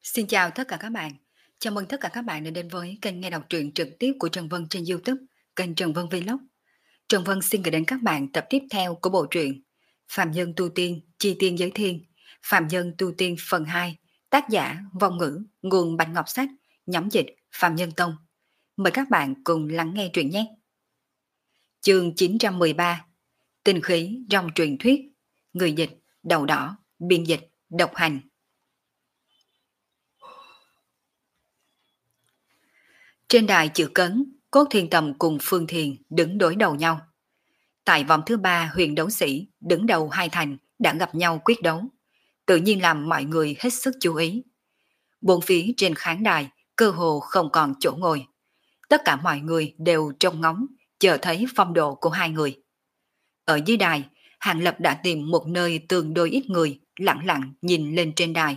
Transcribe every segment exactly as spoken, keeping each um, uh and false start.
Xin chào tất cả các bạn. Chào mừng tất cả các bạn đã đến với kênh nghe đọc truyện trực tiếp của Trần Vân trên YouTube, kênh Trần Vân Vlog. Trần Vân xin gửi đến các bạn tập tiếp theo của bộ truyện Phạm Nhân Tu Tiên, Chi Tiên Giới Thiên, Phạm Nhân Tu Tiên phần hai, tác giả Vong Ngữ, nguồn Bạch Ngọc Sách, nhóm dịch Phạm Nhân Tông. Mời các bạn cùng lắng nghe truyện nhé. Chương chín trăm mười ba, Tinh khí trong truyền thuyết, người dịch Đầu Đỏ, biên dịch Độc Hành. Trên đài chữ cấn, Cốt Thiên Tầm cùng Phương Thiền đứng đối đầu nhau. Tại vòng thứ ba, huyền đấu sĩ đứng đầu hai thành đã gặp nhau quyết đấu, tự nhiên làm mọi người hết sức chú ý. Bốn phía trên khán đài cơ hồ không còn chỗ ngồi. Tất cả mọi người đều trông ngóng, chờ thấy phong độ của hai người. Ở dưới đài, Hàng Lập đã tìm một nơi tương đối ít người, lặng lặng nhìn lên trên đài.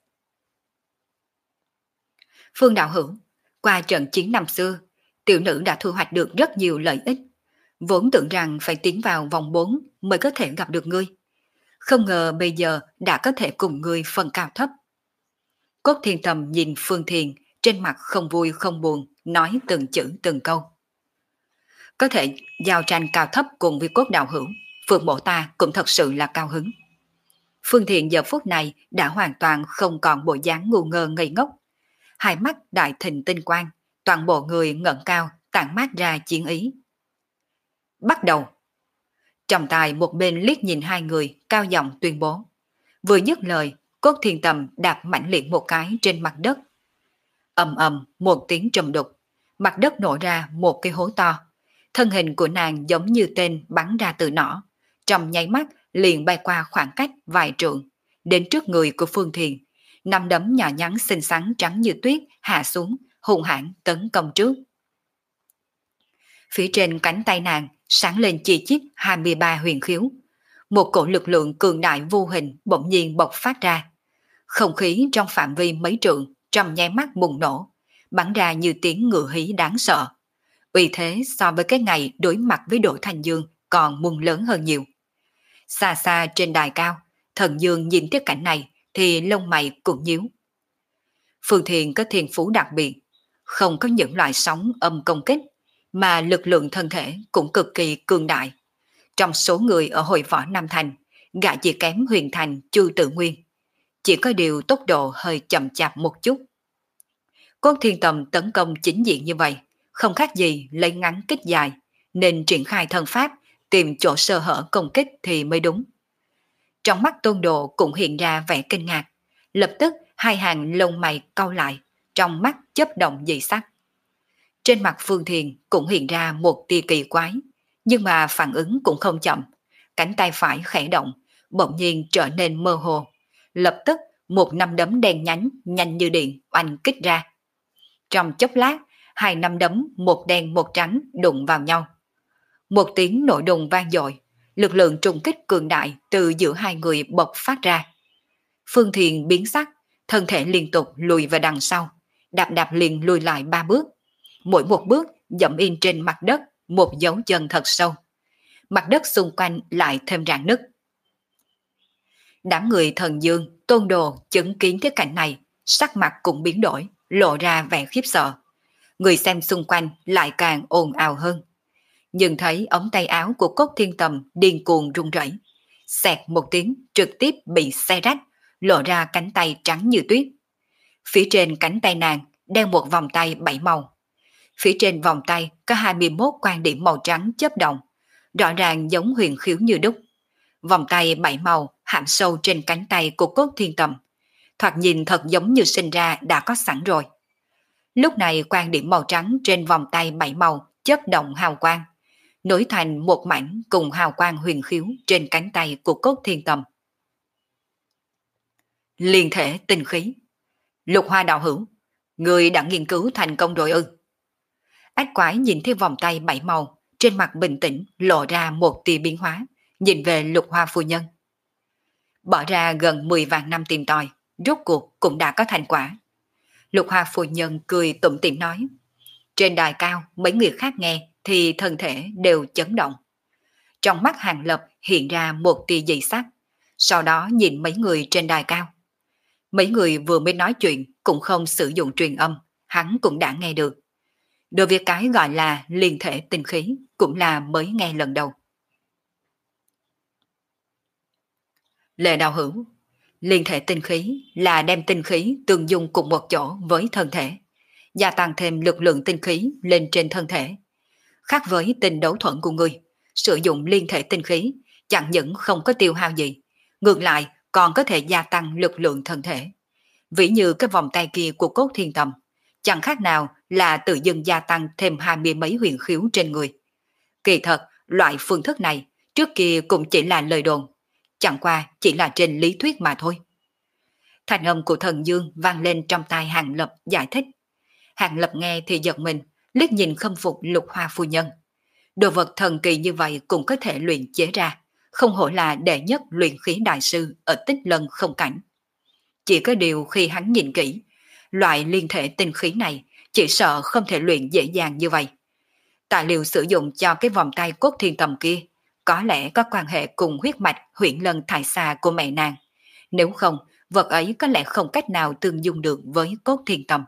Phương đạo hữu, qua trận chiến năm xưa, tiểu nữ đã thu hoạch được rất nhiều lợi ích. Vốn tưởng rằng phải tiến vào vòng bốn mới có thể gặp được ngươi. Không ngờ bây giờ đã có thể cùng ngươi phân cao thấp. Cốt Thiên Tầm nhìn Phương Thiền, trên mặt không vui không buồn, nói từng chữ từng câu. Có thể giao tranh cao thấp cùng với Cốt đạo hữu, Phương mộ ta cũng thật sự là cao hứng. Phương Thiền giờ phút này đã hoàn toàn không còn bộ dáng ngu ngơ ngây ngốc. Hai mắt đại thịnh tinh quang, toàn bộ người ngẩng cao, tản mát ra chiến ý. Bắt đầu. Trọng tài một bên liếc nhìn hai người, cao giọng tuyên bố. Vừa dứt lời, Cốt Thiên Tầm đạp mạnh liệt một cái trên mặt đất. Ầm ầm một tiếng trầm đục, mặt đất nổ ra một cái hố to. Thân hình của nàng giống như tên bắn ra từ nỏ, trong nháy mắt liền bay qua khoảng cách vài trượng, đến trước người của Phương Thiền. Năm đấm nhỏ nhắn xinh xắn trắng như tuyết hạ xuống, hung hãn tấn công trước. Phía trên cánh tay nàng sáng lên chi chít hai mươi ba huyền khiếu. Một cổ lực lượng cường đại vô hình bỗng nhiên bộc phát ra. Không khí trong phạm vi mấy trượng trong nháy mắt bùng nổ, bắn ra như tiếng ngựa hí đáng sợ. Uy thế so với cái ngày đối mặt với Đỗ Thành Dương còn muôn lớn hơn nhiều. Xa xa trên đài cao, Thần Dương nhìn tiếp cảnh này thì lông mày cũng nhíu. Phương Thiền có thiên phú đặc biệt, không có những loại sóng âm công kích, mà lực lượng thân thể cũng cực kỳ cường đại. Trong số người ở hội võ Nam Thành, gã chỉ kém Huyền Thành Chu Tự Nguyên. Chỉ có điều tốc độ hơi chậm chạp một chút. Cốt Thiên Tầm tấn công chính diện như vậy, không khác gì lấy ngắn kích dài, nên triển khai thân pháp, tìm chỗ sơ hở công kích thì mới đúng. Trong mắt Tôn Độ cũng hiện ra vẻ kinh ngạc, lập tức hai hàng lông mày cau lại, trong mắt chớp động dị sắc. Trên mặt Phương Thiền cũng hiện ra một tia kỳ quái, nhưng mà phản ứng cũng không chậm. Cánh tay phải khẽ động, bỗng nhiên trở nên mơ hồ. Lập tức một nắm đấm đen nhánh, nhanh như điện, oanh kích ra. Trong chốc lát, hai nắm đấm một đen một trắng đụng vào nhau. Một tiếng nổ đùng vang dội, lực lượng trùng kích cường đại từ giữa hai người bộc phát ra. Phương Thiền biến sắc, thân thể liên tục lùi về đằng sau, đạp đạp liền lùi lại ba bước. Mỗi một bước dẫm in trên mặt đất một dấu chân thật sâu. Mặt đất xung quanh lại thêm rạn nứt. Đám người Thần Dương, Tôn Đồ chứng kiến cái cảnh này, sắc mặt cũng biến đổi, lộ ra vẻ khiếp sợ. Người xem xung quanh lại càng ồn ào hơn. Nhưng thấy ống tay áo của Cốt Thiên Tầm điên cuồng rung rẩy, xẹt một tiếng trực tiếp bị xé rách, lộ ra cánh tay trắng như tuyết. Phía trên cánh tay nàng đeo một vòng tay bảy màu. Phía trên vòng tay có hai mươi mốt quan điểm màu trắng chớp động, rõ ràng giống huyền khiếu như đúc. Vòng tay bảy màu hãm sâu trên cánh tay của Cốt Thiên Tầm, thoạt nhìn thật giống như sinh ra đã có sẵn rồi. Lúc này quan điểm màu trắng trên vòng tay bảy màu chớp động hào quang, nối thành một mảnh cùng hào quang huyền khiếu trên cánh tay của Cốt Thiên Tầm. Liên thể tinh khí. Lục Hoa đạo hữu, người đã nghiên cứu thành công rồi ư? Ách quái nhìn theo vòng tay bảy màu, trên mặt bình tĩnh lộ ra một tia biến hóa, nhìn về Lục Hoa phu nhân. Bỏ ra gần mười vạn năm tìm tòi, rốt cuộc cũng đã có thành quả. Lục Hoa phu nhân cười tủm tỉm nói. Trên đài cao, mấy người khác nghe thì thân thể đều chấn động. Trong mắt Hàng Lập hiện ra một tia dị sắc, sau đó nhìn mấy người trên đài cao. Mấy người vừa mới nói chuyện cũng không sử dụng truyền âm, hắn cũng đã nghe được. Đối với cái gọi là liên thể tinh khí cũng là mới nghe lần đầu. Lệ đạo hữu, liên thể tinh khí là đem tinh khí tương dung cùng một chỗ với thân thể, gia tăng thêm lực lượng tinh khí lên trên thân thể. Khác với tinh đấu thuẫn của ngươi, sử dụng liên thể tinh khí chẳng những không có tiêu hao gì, ngược lại còn có thể gia tăng lực lượng thân thể. Ví như cái vòng tay kia của cốt thiên tầm, chẳng khác nào là tự dưng gia tăng thêm hai mươi mấy huyền khiếu trên người. Kỳ thật, loại phương thức này trước kia cũng chỉ là lời đồn, chẳng qua chỉ là trên lý thuyết mà thôi. Thành âm của thần dương vang lên trong tai Hàng Lập giải thích. Hàng Lập nghe thì giật mình, liếc nhìn khâm phục Lục Hoa phu nhân. Đồ vật thần kỳ như vậy cũng có thể luyện chế ra, không hổ là đệ nhất luyện khí đại sư ở Tích Lân không cảnh. Chỉ có điều khi hắn nhìn kỹ, loại liên thể tinh khí này chỉ sợ không thể luyện dễ dàng như vậy. Tài liệu sử dụng cho cái vòng tay cốt thiên tầm kia có lẽ có quan hệ cùng huyết mạch huyễn lân thải xà của mẹ nàng. Nếu không, vật ấy có lẽ không cách nào tương dung được với cốt thiên tầm.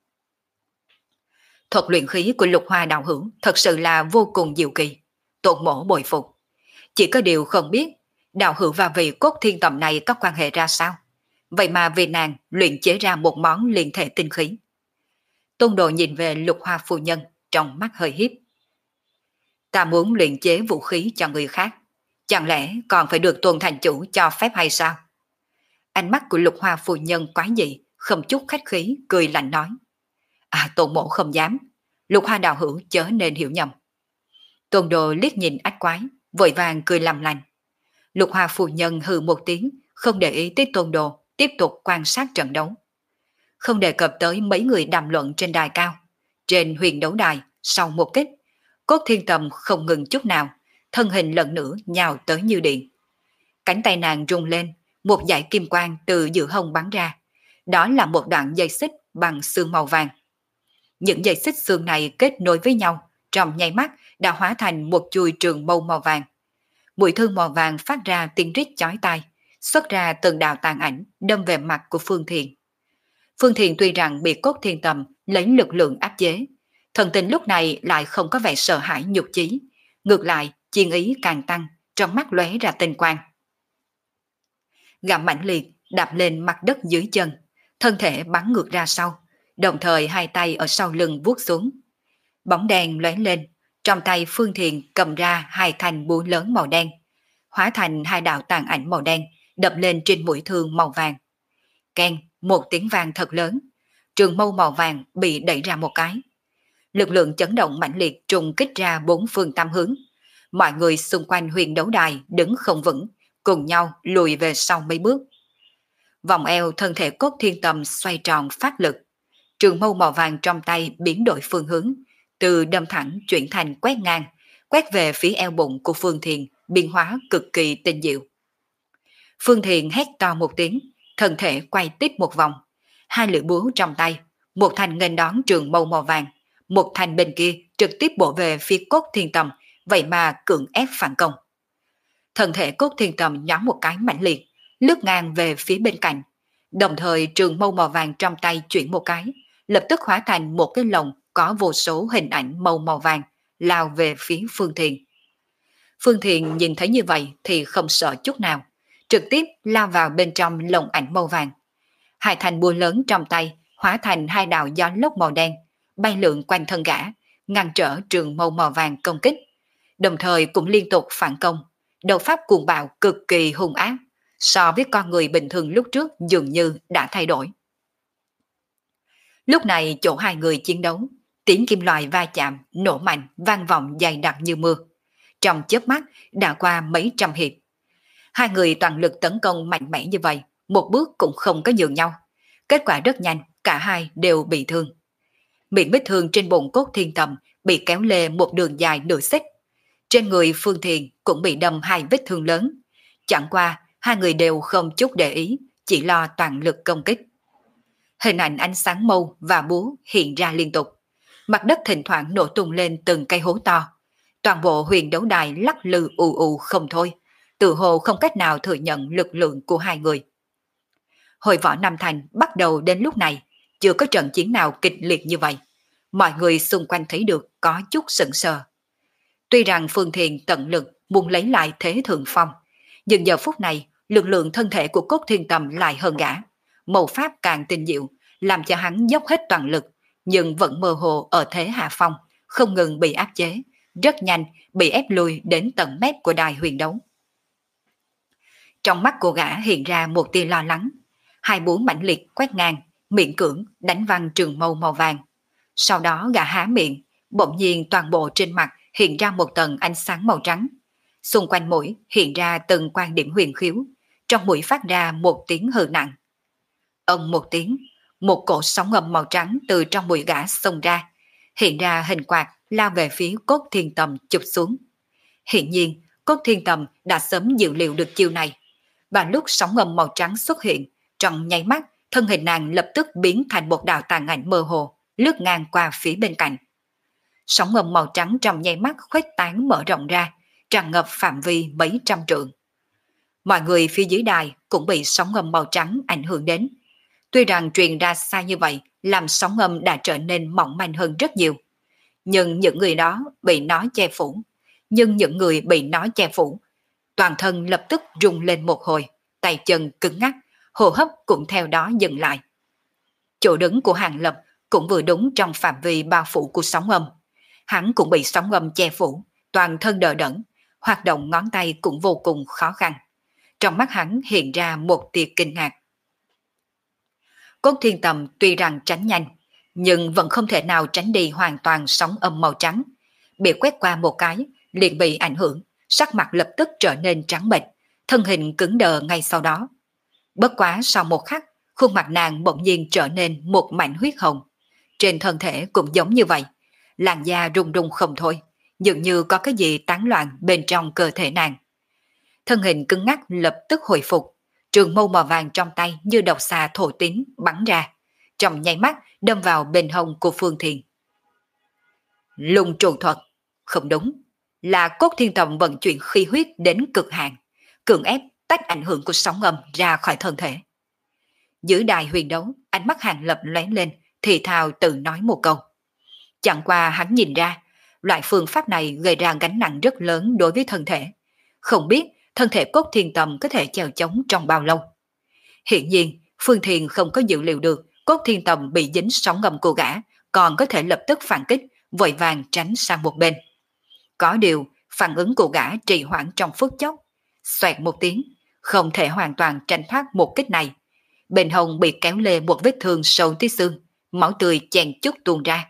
Thuật luyện khí của Lục Hoa đạo hữu thật sự là vô cùng diệu kỳ, Tôn mổ bồi phục. Chỉ có điều không biết đạo hữu và vị cốt thiên tầm này có quan hệ ra sao. Vậy mà vì nàng luyện chế ra một món liên thể tinh khí. Tôn Đồ nhìn về Lục Hoa phu nhân, trong mắt hơi hiếp. Ta muốn luyện chế vũ khí cho người khác, chẳng lẽ còn phải được Tôn thành chủ cho phép hay sao? Ánh mắt của Lục Hoa phu nhân quái dị, không chút khách khí, cười lạnh nói. À, Tôn mộ không dám, Lục Hoa đạo hữu chớ nên hiểu nhầm. Tôn Đồ liếc nhìn ách quái, vội vàng cười làm lành. Lục Hoa phu nhân hừ một tiếng, không để ý tới Tôn Đồ, tiếp tục quan sát trận đấu. Không đề cập tới mấy người đàm luận trên đài cao. Trên huyền đấu đài, sau một kích, cốt thiên tầm không ngừng chút nào, thân hình lần nữa nhào tới như điện. Cánh tay nàng rung lên, một dải kim quang từ giữa hông bắn ra. Đó là một đoạn dây xích bằng xương màu vàng. Những dây xích xương này kết nối với nhau, trong nháy mắt đã hóa thành một chuôi trường mâu màu vàng. Mũi thương màu vàng phát ra tiếng rít chói tai, xuất ra từng đạo tàn ảnh đâm về mặt của Phương Thiền. Phương Thiền tuy rằng bị cốt thiên tầm lấy lực lượng áp chế, thần tình lúc này lại không có vẻ sợ hãi nhục chí, ngược lại chiến ý càng tăng, trong mắt lóe ra tinh quang. Gặm mãnh liệt đạp lên mặt đất dưới chân, thân thể bắn ngược ra sau, đồng thời hai tay ở sau lưng vuốt xuống. Bóng đen lóe lên, trong tay Phương Thiền cầm ra hai thanh búa lớn màu đen, hóa thành hai đạo tàn ảnh màu đen, đập lên trên mũi thương màu vàng. Keng, một tiếng vang thật lớn, trường mâu màu vàng bị đẩy ra một cái. Lực lượng chấn động mãnh liệt trùng kích ra bốn phương tám hướng. Mọi người xung quanh huyền đấu đài đứng không vững, cùng nhau lùi về sau mấy bước. Vòng eo thân thể cốt thiên tầm xoay tròn phát lực. Trường mâu màu vàng trong tay biến đổi phương hướng, từ đâm thẳng chuyển thành quét ngang, quét về phía eo bụng của Phương Thiền, biến hóa cực kỳ tinh diệu. Phương Thiền hét to một tiếng, thân thể quay tiếp một vòng, hai lưỡi búa trong tay, một thanh nghênh đón trường mâu màu vàng, một thanh bên kia trực tiếp bổ về phía cốt thiên tầm, vậy mà cưỡng ép phản công. Thân thể cốt thiên tầm nhắm một cái mãnh liệt, lướt ngang về phía bên cạnh, đồng thời trường mâu màu vàng trong tay chuyển một cái, lập tức hóa thành một cái lồng có vô số hình ảnh màu màu vàng, lao về phía Phương Thiền. Phương Thiền nhìn thấy như vậy thì không sợ chút nào, trực tiếp lao vào bên trong lồng ảnh màu vàng. Hai thanh búa lớn trong tay hóa thành hai đạo gió lốc màu đen, bay lượn quanh thân gã, ngăn trở trường mâu màu vàng công kích, đồng thời cũng liên tục phản công. Đầu pháp cuồng bạo cực kỳ hung ác, so với con người bình thường lúc trước dường như đã thay đổi. Lúc này chỗ hai người chiến đấu, tiếng kim loại va chạm, nổ mạnh, vang vọng dày đặc như mưa. Trong chớp mắt đã qua mấy trăm hiệp. Hai người toàn lực tấn công mạnh mẽ như vậy, một bước cũng không có nhường nhau. Kết quả rất nhanh, cả hai đều bị thương. Miệng vết thương trên bụng cốt thiên tầm bị kéo lê một đường dài nửa xích. Trên người Phương Thiền cũng bị đâm hai vết thương lớn. Chẳng qua, hai người đều không chút để ý, chỉ lo toàn lực công kích. Hình ảnh ánh sáng mâu và búa hiện ra liên tục. Mặt đất thỉnh thoảng nổ tung lên từng cây hố to. Toàn bộ huyền đấu đài lắc lư ù ù không thôi, tự hồ không cách nào thừa nhận lực lượng của hai người. Hội võ Nam Thành bắt đầu đến lúc này, chưa có trận chiến nào kịch liệt như vậy. Mọi người xung quanh thấy được có chút sững sờ. Tuy rằng Phương Thiền tận lực muốn lấy lại thế thượng phong, nhưng giờ phút này lực lượng thân thể của Cốt Thiên Tầm lại hơn gã. Màu pháp càng tinh diệu, làm cho hắn dốc hết toàn lực, nhưng vẫn mơ hồ ở thế hạ phong, không ngừng bị áp chế, rất nhanh bị ép lùi đến tận mép của đài huyền đấu. Trong mắt của gã hiện ra một tia lo lắng, hai búa mãnh liệt quét ngang, miệng cưỡng đánh văng trường mâu màu vàng. Sau đó gã há miệng, bỗng nhiên toàn bộ trên mặt hiện ra một tầng ánh sáng màu trắng. Xung quanh mũi hiện ra từng quan điểm huyền khiếu, trong mũi phát ra một tiếng hừ nặng. Ông một tiếng, một cổ sóng âm màu trắng từ trong mũi gã xông ra, hiện ra hình quạt lao về phía Cốt Thiên Tầm chụp xuống. Hiện nhiên, Cốt Thiên Tầm đã sớm dự liệu được chiêu này. Và lúc sóng âm màu trắng xuất hiện, trong nháy mắt, thân hình nàng lập tức biến thành một đạo tàn ảnh mơ hồ, lướt ngang qua phía bên cạnh. Sóng âm màu trắng trong nháy mắt khuếch tán mở rộng ra, tràn ngập phạm vi mấy trăm trượng. Mọi người phía dưới đài cũng bị sóng âm màu trắng ảnh hưởng đến. Tuy rằng truyền ra xa như vậy, làm sóng âm đã trở nên mỏng manh hơn rất nhiều. Nhưng những người đó bị nó che phủ. Nhưng những người bị nó che phủ, toàn thân lập tức rung lên một hồi, tay chân cứng ngắc, hô hấp cũng theo đó dừng lại. Chỗ đứng của Hàng Lập cũng vừa đúng trong phạm vi bao phủ của sóng âm. Hắn cũng bị sóng âm che phủ, toàn thân đờ đẫn, hoạt động ngón tay cũng vô cùng khó khăn. Trong mắt hắn hiện ra một tia kinh ngạc. Cốt Thiên Tầm tuy rằng tránh nhanh, nhưng vẫn không thể nào tránh đi hoàn toàn sóng âm màu trắng. Bị quét qua một cái, liền bị ảnh hưởng, sắc mặt lập tức trở nên trắng bệch, thân hình cứng đờ ngay sau đó. Bất quá sau một khắc, khuôn mặt nàng bỗng nhiên trở nên một mảnh huyết hồng. Trên thân thể cũng giống như vậy, làn da rung rung không thôi, dường như có cái gì tán loạn bên trong cơ thể nàng. Thân hình cứng ngắc lập tức hồi phục, trường mâu màu vàng trong tay như độc xà thổ tín bắn ra, trong nháy mắt đâm vào bên hông của Phương Thiền. Lùng trụ thuật, không đúng, là Cốt Thiên Tầm vận chuyển khí huyết đến cực hạn, cưỡng ép tách ảnh hưởng của sóng âm ra khỏi thân thể. Dưới đài huyền đấu, ánh mắt Hàng Lập lóe lên, thì thào tự nói một câu. Chẳng qua hắn nhìn ra, loại phương pháp này gây ra gánh nặng rất lớn đối với thân thể. Không biết thân thể Cốt Thiên Tầm có thể chèo chống trong bao lâu. Hiện nhiên, Phương Thiền không có dự liệu được Cốt Thiên Tầm bị dính sóng ngầm của gã, còn có thể lập tức phản kích, vội vàng tránh sang một bên. Có điều, phản ứng của gã trì hoãn trong phút chốc. Xoẹt một tiếng, không thể hoàn toàn tránh thoát một kích này. Bên hông bị kéo lê một vết thương sâu tí xương, máu tươi chèn chút tuôn ra.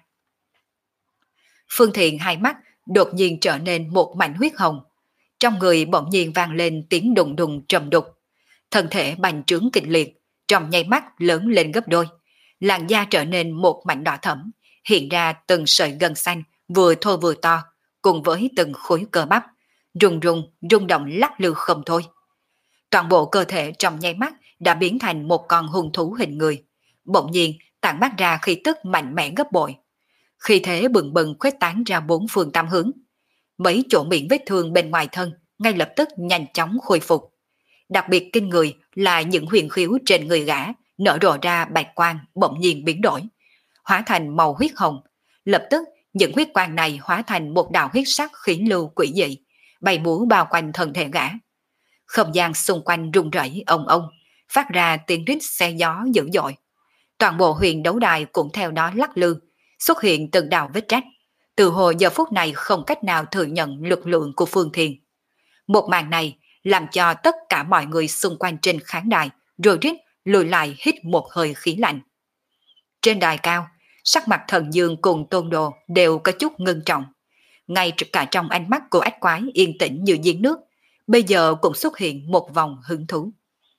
Phương Thiền hai mắt đột nhiên trở nên một mảnh huyết hồng. Trong người bỗng nhiên vang lên tiếng đùng đùng trầm đục. Thân thể bành trướng kịch liệt, trong nháy mắt lớn lên gấp đôi. Làn da trở nên một mảnh đỏ thẫm, hiện ra từng sợi gân xanh vừa thô vừa to, cùng với từng khối cơ bắp, rung rung, rung động lắc lư không thôi. Toàn bộ cơ thể trong nháy mắt đã biến thành một con hung thú hình người, bỗng nhiên tản mát ra khí tức mạnh mẽ gấp bội. Khí thế bừng bừng khuếch tán ra bốn phương tám hướng. Mấy chỗ miệng vết thương bên ngoài thân ngay lập tức nhanh chóng khôi phục. Đặc biệt kinh người là những huyền khiếu trên người gã nở rộ ra bạch quang bỗng nhiên biến đổi, hóa thành màu huyết hồng. Lập tức những huyết quang này hóa thành một đạo huyết sắc khí lưu quỷ dị, bay múa bao quanh thân thể gã. Không gian xung quanh rung rẩy ong ong, phát ra tiếng rít xe gió dữ dội. Toàn bộ huyền đấu đài cũng theo đó lắc lư, xuất hiện từng đạo vết rách. Từ hồi giờ phút này không cách nào thừa nhận lực lượng của Phương Thiền. Một màn này làm cho tất cả mọi người xung quanh trên khán đài rồi rít lùi lại hít một hơi khí lạnh. Trên đài cao, sắc mặt Thần Dương cùng Tôn Đồ đều có chút ngưng trọng. Ngay cả trong ánh mắt của ách quái yên tĩnh như giếng nước, bây giờ cũng xuất hiện một vòng hứng thú.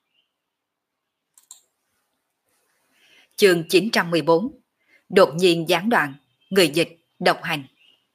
Chương chín trăm mười bốn. Đột nhiên gián đoạn, người dịch, độc hành.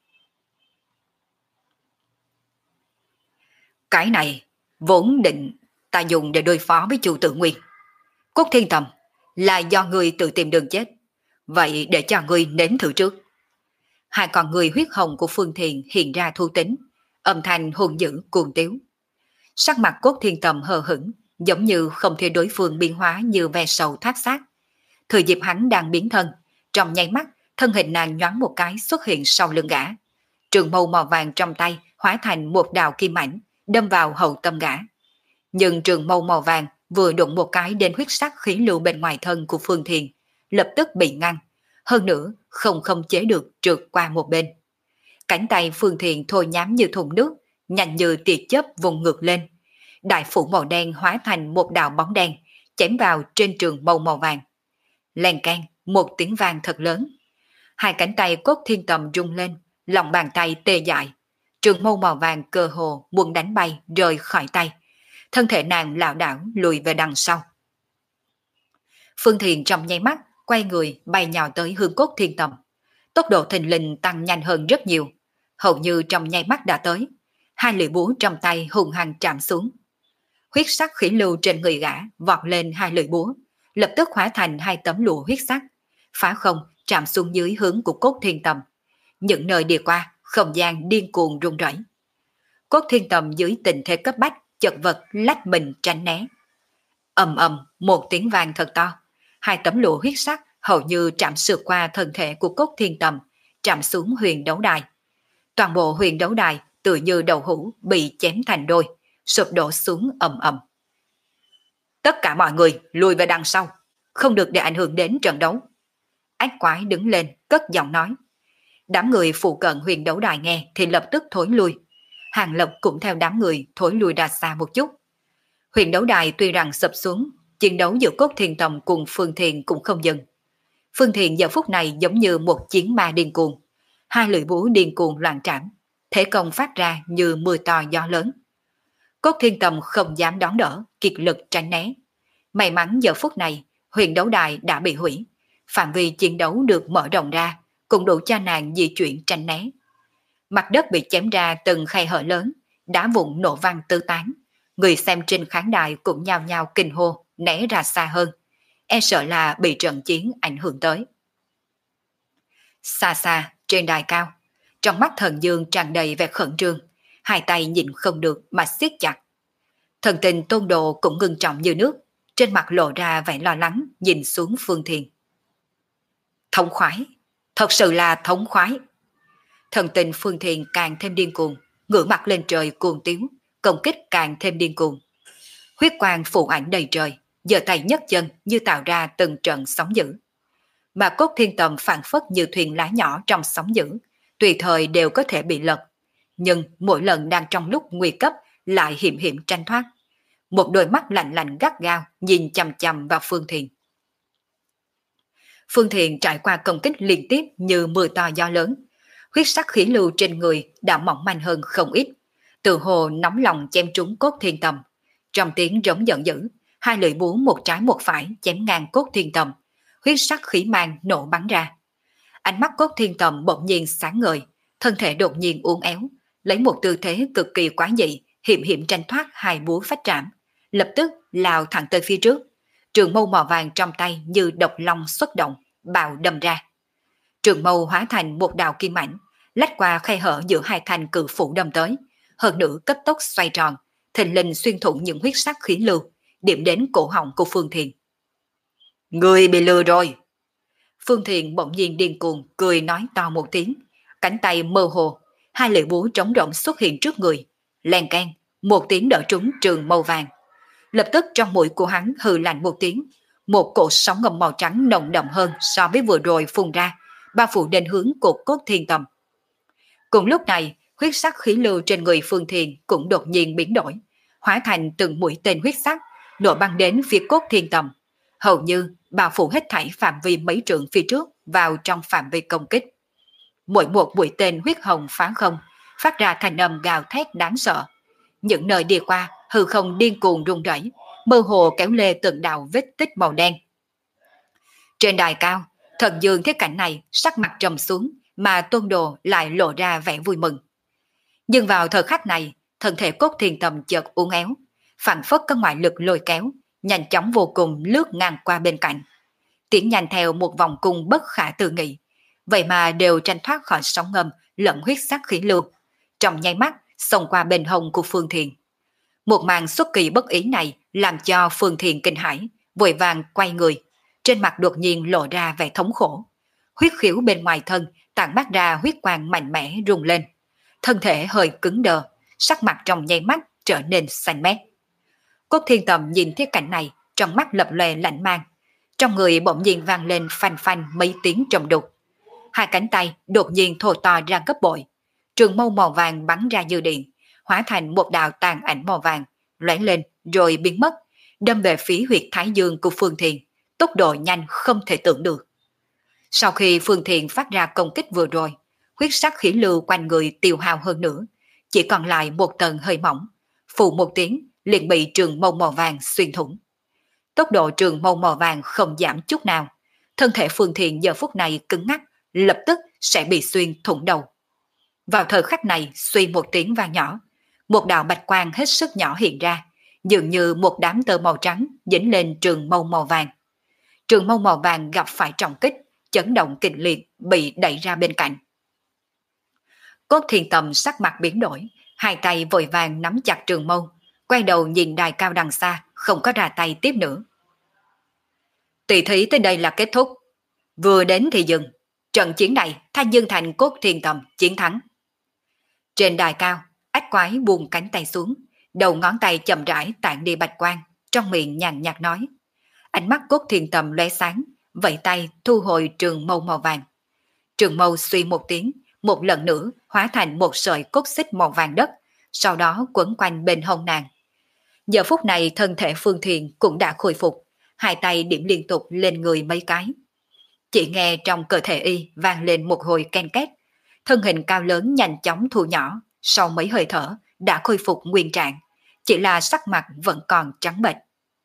Cái này vốn định ta dùng để đối phó với Chu Tự Nguyên. Cốt Thiên Tầm, là do ngươi tự tìm đường chết, vậy để cho ngươi nếm thử trước. Hai con người huyết hồng của Phương Thiền hiện ra thu tính, âm thanh hùng dữ cuồng tiếu. Sắc mặt Cốt Thiên Tầm hờ hững, giống như không thể đối phương biến hóa như ve sầu thoát xác. Thời dịp hắn đang biến thân, trong nháy mắt, thân hình nàng nhoáng một cái xuất hiện sau lưng gã. Trường mâu màu vàng trong tay hóa thành một đạo kim ảnh, đâm vào hậu tâm gã. Nhưng trường mâu màu vàng vừa đụng một cái đến huyết sắc khí lưu bên ngoài thân của Phương Thiền, lập tức bị ngăn, hơn nữa không khống chế được trượt qua một bên. Cánh tay Phương Thiền thôi nhám như thùng nước, nhanh như tia chớp vùng ngược lên. Đại phủ màu đen hóa thành một đạo bóng đen, chém vào trên trường mâu màu vàng. Lèn can, một tiếng vang thật lớn. Hai cánh tay Cốt Thiên Tầm rung lên, lòng bàn tay tê dại. Trường mâu màu vàng cơ hồ muốn đánh bay rời khỏi tay. Thân thể nàng lảo đảo lùi về đằng sau. Phương Thiền trong nháy mắt quay người bay nhào tới hướng Cốt Thiên Tầm. Tốc độ thình lình tăng nhanh hơn rất nhiều, hầu như trong nháy mắt đã tới. Hai lưỡi búa trong tay hùng hăng chạm xuống. Huyết sắc khí lưu trên người gã vọt lên hai lưỡi búa, lập tức hóa thành hai tấm lụa huyết sắc, phá không chạm xuống dưới hướng của Cốt Thiên Tầm. Những nơi đi qua, không gian điên cuồng rung rẩy. Cốt Thiên Tầm dưới tình thế cấp bách, chật vật lách mình tránh né. Ầm ầm một tiếng vang thật to, hai tấm lụa huyết sắc hầu như chạm sượt qua thân thể của Cốt Thiên Tầm, chạm xuống huyền đấu đài. Toàn bộ huyền đấu đài tự như đầu hũ bị chém thành đôi, sụp đổ xuống ầm ầm. Tất cả mọi người lùi về đằng sau, không được để ảnh hưởng đến trận đấu. Ác quái đứng lên, cất giọng nói. Đám người phụ cận huyền đấu đài nghe thì lập tức thối lui. Hàng Lập cũng theo đám người thối lui ra xa một chút. Huyền đấu đài tuy rằng sập xuống, chiến đấu giữa Cốt Thiên Tầm cùng Phương Thiền cũng không dừng. Phương Thiền giờ phút này giống như một chiến ma điên cuồng. Hai lưỡi búa điên cuồng loạn trảm, thế công phát ra như mưa to gió lớn. Cốt Thiên Tầm không dám đón đỡ, kiệt lực tránh né. May mắn giờ phút này, huyền đấu đài đã bị hủy. Phạm vi chiến đấu được mở rộng ra, cũng đủ cho nàng di chuyển tránh né. Mặt đất bị chém ra từng khe hở lớn, đá vụn nổ văng tứ tán. Người xem trên khán đài cũng nhao nhao kinh hô, né ra xa hơn. E sợ là bị trận chiến ảnh hưởng tới. Xa xa, trên đài cao, trong mắt Thần Dương tràn đầy vẻ khẩn trương, hai tay nhịn không được mà siết chặt. Thần tình Tôn Đồ cũng ngưng trọng như nước, trên mặt lộ ra vẻ lo lắng nhìn xuống Phương Thiền. Thống khoái, thật sự là thống khoái. Thần tình Phương Thiền càng thêm điên cuồng, ngửa mặt lên trời cuồng tiếu, công kích càng thêm điên cuồng. Huyết quang phụ ảnh đầy trời, giơ tay nhấc chân như tạo ra từng trận sóng dữ. Mà Cốt Thiên Tầm phảng phất như thuyền lá nhỏ trong sóng dữ, tùy thời đều có thể bị lật. Nhưng mỗi lần đang trong lúc nguy cấp lại hiểm hiểm tranh thoát. Một đôi mắt lạnh lạnh gắt gao nhìn chằm chằm vào Phương Thiền. Phương Thiền trải qua công kích liên tiếp như mưa to gió lớn. Huyết sắc khí lưu trên người đã mỏng manh hơn không ít. Từ hồ nóng lòng chém trúng Cốt Thiên Tầm. Trong tiếng rống giận dữ, hai lưỡi búa một trái một phải chém ngang Cốt Thiên Tầm. Huyết sắc khí mang nổ bắn ra. Ánh mắt Cốt Thiên Tầm bỗng nhiên sáng ngời, thân thể đột nhiên uốn éo, lấy một tư thế cực kỳ quái dị, hiểm hiểm tranh thoát hai búa phách trảm, lập tức lao thẳng tới phía trước. Trường mâu màu vàng trong tay như độc long xuất động, bạo đâm ra. Trường mâu hóa thành một đạo kim ảnh, lách qua khe hở giữa hai thanh cự phủ đâm tới, hơn nữa cấp tốc xoay tròn, thình lình xuyên thủng những huyết sắc khí lưu, điểm đến cổ họng của Phương Thiền. Người bị lừa rồi. Phương Thiền bỗng nhiên điên cuồng cười nói to một tiếng, cánh tay mơ hồ, hai lưỡi búa trống rỗng xuất hiện trước người, lèn can, một tiếng đỡ trúng trường màu vàng. Lập tức trong mũi của hắn hừ lạnh một tiếng, một cột sóng ngầm màu trắng nồng đậm hơn so với vừa rồi phun ra, bao phủ đến hướng của Cốt Thiên Tầm. Cùng lúc này, huyết sắc khí lưu trên người Phương Thiền cũng đột nhiên biến đổi, hóa thành từng mũi tên huyết sắc, nổ băng đến phía Cốt Thiên Tầm, hầu như bao phủ hết thảy phạm vi mấy trượng phía trước vào trong phạm vi công kích. Mỗi một mũi tên huyết hồng phá không, phát ra thành âm gào thét đáng sợ. Những nơi đi qua, hư không điên cuồng rung rẩy, mơ hồ kéo lê từng đạo vết tích màu đen. Trên đài cao, Thần Dương thấy cảnh này sắc mặt trầm xuống, mà Tôn Đồ lại lộ ra vẻ vui mừng. Nhưng vào thời khắc này, thân thể Cốt Thiên Tầm chợt uốn éo, phản phất có ngoại lực lôi kéo, nhanh chóng vô cùng lướt ngang qua bên cạnh, tiến nhanh theo một vòng cung bất khả tư nghị, vậy mà đều tranh thoát khỏi sóng ngầm lẫn huyết sắc khí lưu, trong nháy mắt xông qua bên hông của Phương Thiền. Một màn xuất kỳ bất ý này làm cho Phương Thiền kinh hãi, vội vàng quay người, trên mặt đột nhiên lộ ra vẻ thống khổ. Huyết khiếu bên ngoài thân tản mát ra huyết quang mạnh mẽ rung lên, thân thể hơi cứng đờ, sắc mặt trong nháy mắt trở nên xanh mét. Cốt Thiên Tầm nhìn thấy cảnh này, trong mắt lập lòe lạnh mang, trong người bỗng nhiên vang lên phanh phanh mấy tiếng trầm đục. Hai cánh tay đột nhiên thô to ra gấp bội, trường mâu màu vàng bắn ra như điện, hóa thành một đạo tàn ảnh màu vàng, lóe lên rồi biến mất, đâm về phía huyệt thái dương của Phương Thiền, tốc độ nhanh không thể tưởng được. Sau khi Phương Thiền phát ra công kích vừa rồi, huyết sắc khí lưu quanh người tiêu hao hơn nữa, chỉ còn lại một tầng hơi mỏng, phụ một tiếng liền bị trường mâu màu vàng xuyên thủng. Tốc độ trường mâu màu vàng không giảm chút nào, thân thể Phương Thiền giờ phút này cứng ngắc, lập tức sẽ bị xuyên thủng đầu. Vào thời khắc này suy một tiếng vang nhỏ, một đạo bạch quang hết sức nhỏ hiện ra, dường như một đám tơ màu trắng dính lên trường mâu màu vàng. Trường mâu màu vàng gặp phải trọng kích, chấn động kịch liệt bị đẩy ra bên cạnh. Cốt Thiên Tầm sắc mặt biến đổi, hai tay vội vàng nắm chặt trường mâu, quay đầu nhìn đài cao đằng xa, không có ra tay tiếp nữa. Tỷ thí tới đây là kết thúc, vừa đến thì dừng. Trận chiến này Thanh Dương Thành Cốt Thiên Tầm chiến thắng. Trên đài cao, ách quái buông cánh tay xuống, đầu ngón tay chậm rãi tản đi bạch quang, trong miệng nhàn nhạt nói. Ánh mắt Cốt Thiên Tầm lóe sáng, vẫy tay thu hồi trường mâu màu vàng. Trường mâu suy một tiếng, một lần nữa hóa thành một sợi cốt xích màu vàng đất, sau đó quấn quanh bên hông nàng. Giờ phút này thân thể Phương Thiền cũng đã khôi phục, hai tay điểm liên tục lên người mấy cái. Chỉ nghe trong cơ thể y vang lên một hồi ken két, thân hình cao lớn nhanh chóng thu nhỏ, sau mấy hơi thở đã khôi phục nguyên trạng, chỉ là sắc mặt vẫn còn trắng bệch.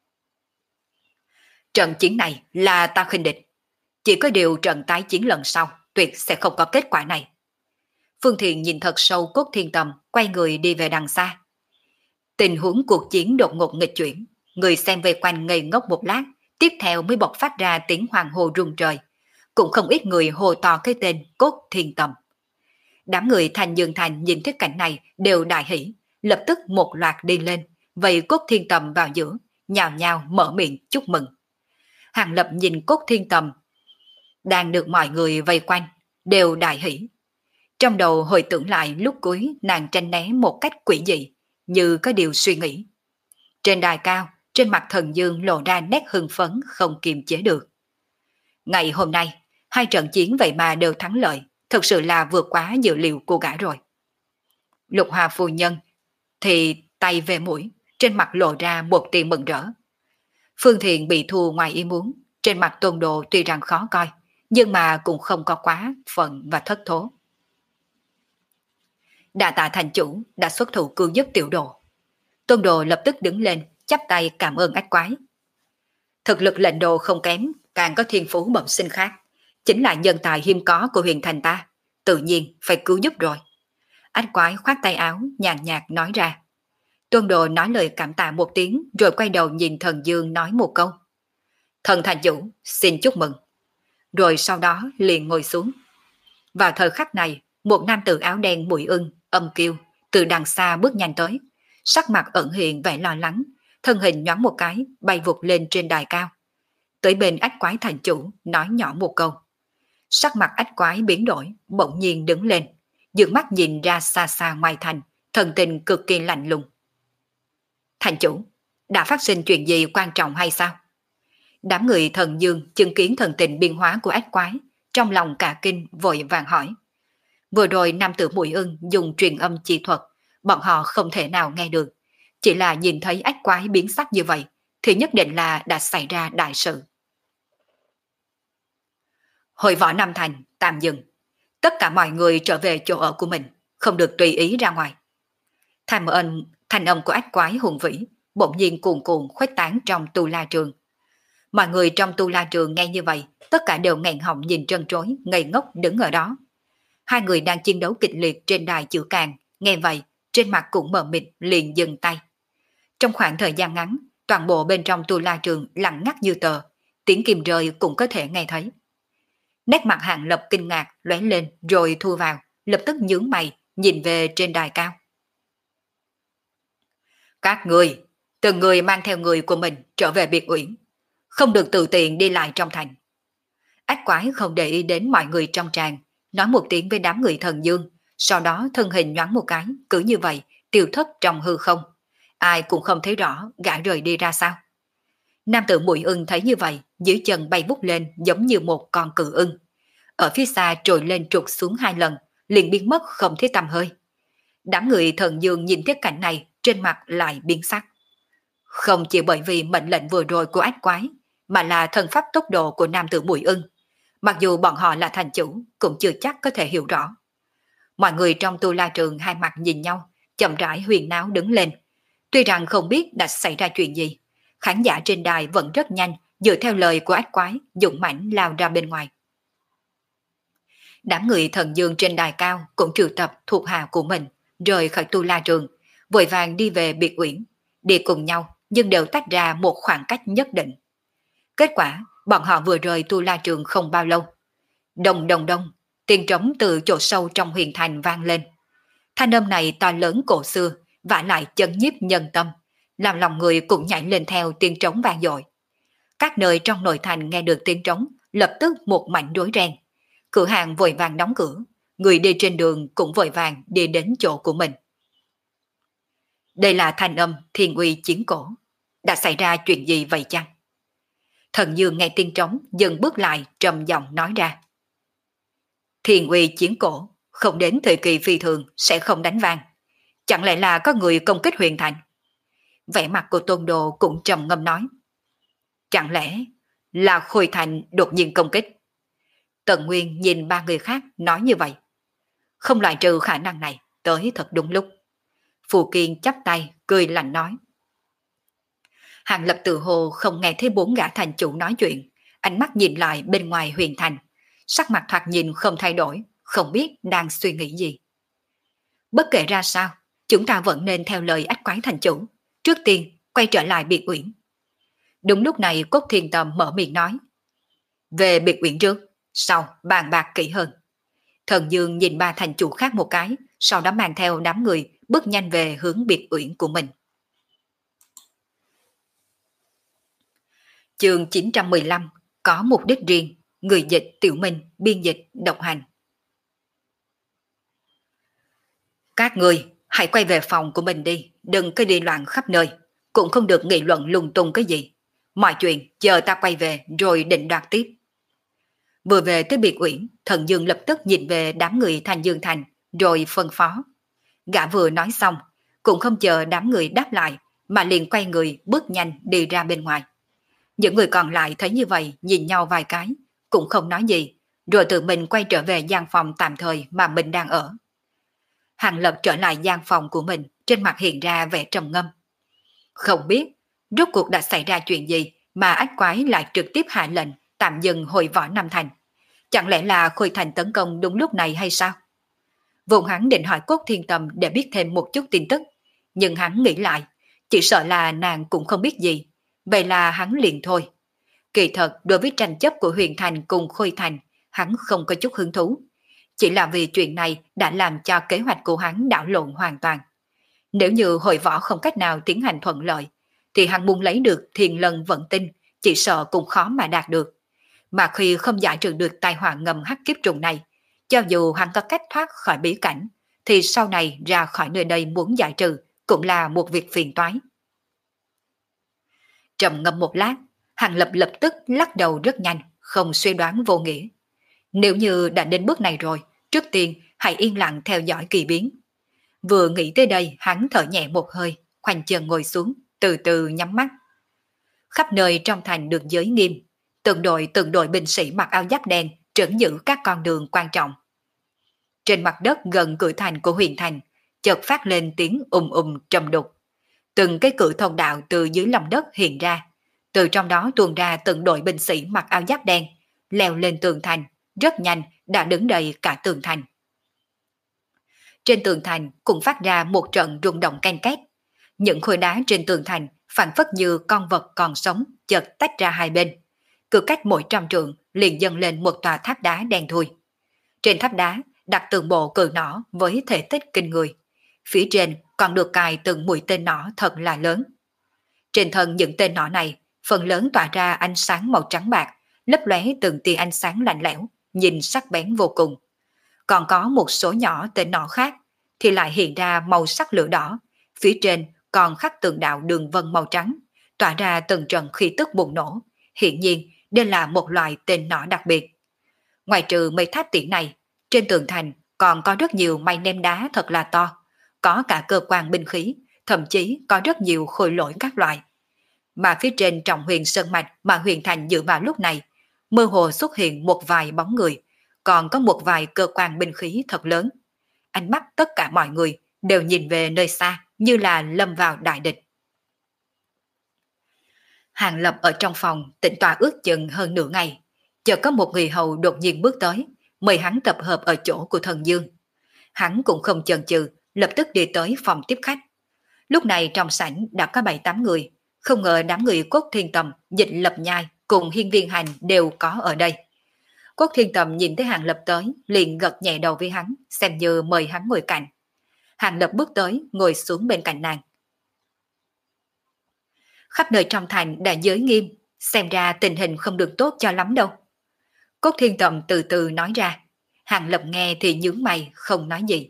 Trận chiến này là ta khinh địch, chỉ có điều trận tái chiến lần sau tuyệt sẽ không có kết quả này. Phương Thiền nhìn thật sâu Cốt Thiên Tầm, quay người đi về đằng xa. Tình huống cuộc chiến đột ngột nghịch chuyển, người xem về quanh ngây ngốc một lát, tiếp theo mới bộc phát ra tiếng hoàng hô rung trời. Cũng không ít người hô to cái tên Cốt Thiên Tầm. Đám người Thanh Dương Thành nhìn thấy cảnh này đều đại hỉ, lập tức một loạt đi lên, vây Cốt Thiên Tầm vào giữa, nhào nhào mở miệng chúc mừng. Hàng Lập nhìn Cốt Thiên Tầm đang được mọi người vây quanh, đều đại hỉ. Trong đầu hồi tưởng lại lúc cuối nàng tranh né một cách quỷ dị, như có điều suy nghĩ. Trên đài cao, trên mặt Thần Dương lộ ra nét hưng phấn không kiềm chế được. Ngày hôm nay, hai trận chiến vậy mà đều thắng lợi, thực sự là vượt quá dự liệu của gã rồi. Lục Hòa phu nhân thì tay về mũi, trên mặt lộ ra một tia mừng rỡ. Phương Thiền bị thua ngoài ý muốn, trên mặt Tôn Đồ tuy rằng khó coi, nhưng mà cũng không có quá phận và thất thố. Đa tạ thành chủ đã xuất thủ cứu giúp tiểu đồ. Tôn Đồ lập tức đứng lên, chắp tay cảm ơn ách quái. Thực lực lệnh đồ không kém, càng có thiên phú bẩm sinh khác, chính là nhân tài hiếm có của huyền thành ta, tự nhiên phải cứu giúp rồi. Ách quái khoát tay áo, nhàn nhạt nói ra. Tôn Đồ nói lời cảm tạ một tiếng, rồi quay đầu nhìn Thần Dương nói một câu. Thần thành chủ, xin chúc mừng. Rồi sau đó liền ngồi xuống. Vào thời khắc này, một nam tử áo đen mũi ưng, âm kiêu, từ đằng xa bước nhanh tới, sắc mặt ẩn hiện vẻ lo lắng, thân hình nhoáng một cái, bay vụt lên trên đài cao. Tới bên ách quái thành chủ, nói nhỏ một câu. Sắc mặt ách quái biến đổi, bỗng nhiên đứng lên, dương mắt nhìn ra xa xa ngoài thành, thần tình cực kỳ lạnh lùng. Thành chủ, đã phát sinh chuyện gì quan trọng hay sao? Đám người Thần Dương chứng kiến thần tình biến hóa của ách quái, trong lòng cả kinh vội vàng hỏi. Vừa rồi nam tử mũi ưng dùng truyền âm chi thuật, bọn họ không thể nào nghe được. Chỉ là nhìn thấy ách quái biến sắc như vậy, thì nhất định là đã xảy ra đại sự. Hội võ Nam Thành tạm dừng. Tất cả mọi người trở về chỗ ở của mình, không được tùy ý ra ngoài. Thanh âm, thanh âm của ách quái hùng vĩ, bỗng nhiên cuồn cuộn khuếch tán trong tu la trường. Mọi người trong tu la trường nghe như vậy, tất cả đều nghẹn họng nhìn trân trối, ngây ngốc đứng ở đó. Hai người đang chiến đấu kịch liệt trên đài chữ càng, nghe vậy, trên mặt cũng mờ mịt liền dừng tay. Trong khoảng thời gian ngắn, toàn bộ bên trong tu la trường lặng ngắt như tờ, tiếng kim rơi cũng có thể nghe thấy. Nét mặt Hàng Lập kinh ngạc lóe lên rồi thu vào, lập tức nhướng mày nhìn về trên đài cao. Các người, từng người mang theo người của mình trở về biệt uyển, không được tự tiện đi lại trong thành. Ác quái không để ý đến mọi người trong tràng, nói một tiếng với đám người thần dương, sau đó thân hình nhoáng một cái, cứ như vậy, tiêu thất trong hư không. Ai cũng không thấy rõ gã rời đi ra sao. Nam tử Mũi Ưng thấy như vậy, dưới chân bay vút lên giống như một con cự ưng. Ở phía xa trồi lên trục xuống hai lần, liền biến mất không thấy tăm hơi. Đám người thần dương nhìn thấy cảnh này, trên mặt lại biến sắc. Không chỉ bởi vì mệnh lệnh vừa rồi của ác quái, mà là thần pháp tốc độ của nam tử Mũi Ưng. Mặc dù bọn họ là thành chủ, cũng chưa chắc có thể hiểu rõ. Mọi người trong tu la trường hai mặt nhìn nhau, chậm rãi huyền náo đứng lên. Tuy rằng không biết đã xảy ra chuyện gì, khán giả trên đài vẫn rất nhanh, dựa theo lời của ác quái, dũng mãnh lao ra bên ngoài. Đám người thần dương trên đài cao cũng triệu tập thuộc hạ của mình, rời khỏi tu la trường, vội vàng đi về biệt uyển, đi cùng nhau nhưng đều tách ra một khoảng cách nhất định. Kết quả, bọn họ vừa rời tu la trường không bao lâu. Đồng đồng đông, tiếng trống từ chỗ sâu trong huyền thành vang lên. Thanh âm này to lớn cổ xưa, vả lại chấn nhiếp nhân tâm, làm lòng người cũng nhảy lên theo tiếng trống vang dội. Các nơi trong nội thành nghe được tiếng trống, lập tức một mảnh rối ren. Cửa hàng vội vàng đóng cửa, người đi trên đường cũng vội vàng đi đến chỗ của mình. Đây là thanh âm thiên uy chiến cổ. Đã xảy ra chuyện gì vậy chăng? Thần Dương nghe tiếng trống dừng bước lại trầm giọng nói ra. Thiên uy chiến cổ, không đến thời kỳ phi thường sẽ không đánh vang. Chẳng lẽ là có người công kích huyền thành? Vẻ mặt của Tôn Đồ cũng trầm ngâm nói. Chẳng lẽ là Khôi Thành đột nhiên công kích? Tần Nguyên nhìn ba người khác nói như vậy. Không loại trừ khả năng này, tới thật đúng lúc. Phù Kiên chắp tay, cười lạnh nói. Hàng Lập tự hồ không nghe thấy bốn gã thành chủ nói chuyện, ánh mắt nhìn lại bên ngoài huyền thành, sắc mặt thoạt nhìn không thay đổi, không biết đang suy nghĩ gì. Bất kể ra sao, chúng ta vẫn nên theo lời ách quái thành chủ, trước tiên quay trở lại biệt uyển. Đúng lúc này Cốt Thiên Tầm mở miệng nói. Về biệt uyển trước, sau bàn bạc kỹ hơn. Thần Dương nhìn ba thành chủ khác một cái, sau đó mang theo đám người bước nhanh về hướng biệt uyển của mình. Chương chín trăm mười lăm có mục đích riêng, người dịch Tiểu Minh, biên dịch độc hành. Các người hãy quay về phòng của mình đi, đừng có đi loạn khắp nơi, cũng không được nghị luận lung tung cái gì. Mọi chuyện chờ ta quay về rồi định đoạt tiếp. Vừa về tới biệt uyển, Thần Dương lập tức nhìn về đám người Thanh Dương Thành, rồi phân phó. Gã vừa nói xong, cũng không chờ đám người đáp lại, mà liền quay người bước nhanh đi ra bên ngoài. Những người còn lại thấy như vậy nhìn nhau vài cái, cũng không nói gì, rồi tự mình quay trở về gian phòng tạm thời mà mình đang ở. Hàng Lập trở lại gian phòng của mình, trên mặt hiện ra vẻ trầm ngâm. Không biết, rốt cuộc đã xảy ra chuyện gì mà ách quái lại trực tiếp hạ lệnh tạm dừng hội võ Nam Thành. Chẳng lẽ là Khôi Thành tấn công đúng lúc này hay sao? Vốn hắn định hỏi Cốt Thiên Tầm để biết thêm một chút tin tức, nhưng hắn nghĩ lại, chỉ sợ là nàng cũng không biết gì, vậy là hắn liền thôi. Kỳ thật đối với tranh chấp của Huyền Thành cùng Khôi Thành, hắn không có chút hứng thú. Chỉ là vì chuyện này đã làm cho kế hoạch của hắn đảo lộn hoàn toàn. Nếu như hội võ không cách nào tiến hành thuận lợi, thì hắn muốn lấy được Thiên Lân Vận Tinh, chỉ sợ cũng khó mà đạt được. Mà khi không giải trừ được tai họa ngầm hắc kiếp trùng này, cho dù hắn có cách thoát khỏi bí cảnh, thì sau này ra khỏi nơi đây muốn giải trừ cũng là một việc phiền toái. Trầm ngâm một lát, Hàng Lập lập tức lắc đầu rất nhanh, không suy đoán vô nghĩa. Nếu như đã đến bước này rồi, trước tiên hãy yên lặng theo dõi kỳ biến. Vừa nghĩ tới đây, hắn thở nhẹ một hơi, khoanh chân ngồi xuống, từ từ nhắm mắt. Khắp nơi trong thành được giới nghiêm, từng đội từng đội binh sĩ mặc áo giáp đen trấn giữ các con đường quan trọng. Trên mặt đất gần cửa thành của Huyền Thành, chợt phát lên tiếng ùm ùm trầm đục. Từng cái cửa thông đạo từ dưới lòng đất hiện ra, từ trong đó tuôn ra từng đội binh sĩ mặc áo giáp đen, leo lên tường thành, rất nhanh đã đứng đầy cả tường thành. Trên tường thành cũng phát ra một trận rung động ken két. Những khối đá trên tường thành phản phất như con vật còn sống chợt tách ra hai bên. Cứ cách mỗi trăm trượng liền dâng lên một tòa tháp đá đen thui. Trên tháp đá đặt tường bộ cự nỏ với thể tích kinh người. phía trên còn được cài từng mũi tên nỏ thật là lớn. Trên thân những tên nỏ này, phần lớn tỏa ra ánh sáng màu trắng bạc, lấp lóe từng tia ánh sáng lạnh lẽo, nhìn sắc bén vô cùng. Còn có một số nhỏ tên nỏ khác thì lại hiện ra màu sắc lửa đỏ, phía trên còn khắc từng đạo đường vân màu trắng, tỏa ra từng trận khí tức bùng nổ, hiển nhiên đây là một loại tên nỏ đặc biệt. Ngoài trừ mấy tháp tiễn này, trên tường thành còn có rất nhiều mây ném đá thật là to, có cả cơ quan binh khí, thậm chí có rất nhiều khối lỗi các loại. Mà phía trên trọng huyền sơn mạch mà huyền thành dựa vào lúc này, mơ hồ xuất hiện một vài bóng người, còn có một vài cơ quan binh khí thật lớn. Ánh mắt tất cả mọi người đều nhìn về nơi xa như là lâm vào đại địch. Hàng Lập ở trong phòng tĩnh tọa ước chừng hơn nửa ngày, chợt có một người hầu đột nhiên bước tới, mời hắn tập hợp ở chỗ của Thần Dương. Hắn cũng không chần chừ, lập tức đi tới phòng tiếp khách. Lúc này trong sảnh đã có bảy tám người, không ngờ đám người Cốt Thiên Tầm, Dịch Lập Nhai cùng Hiên Viên Hành đều có ở đây. Cốt Thiên Tầm nhìn thấy Hàng Lập tới, liền gật nhẹ đầu với hắn, xem như mời hắn ngồi cạnh. Hàng Lập bước tới, ngồi xuống bên cạnh nàng. Khắp nơi trong thành đã giới nghiêm, xem ra tình hình không được tốt cho lắm đâu. Cốt Thiên Tầm từ từ nói ra. Hàng Lập nghe thì nhướng mày, không nói gì.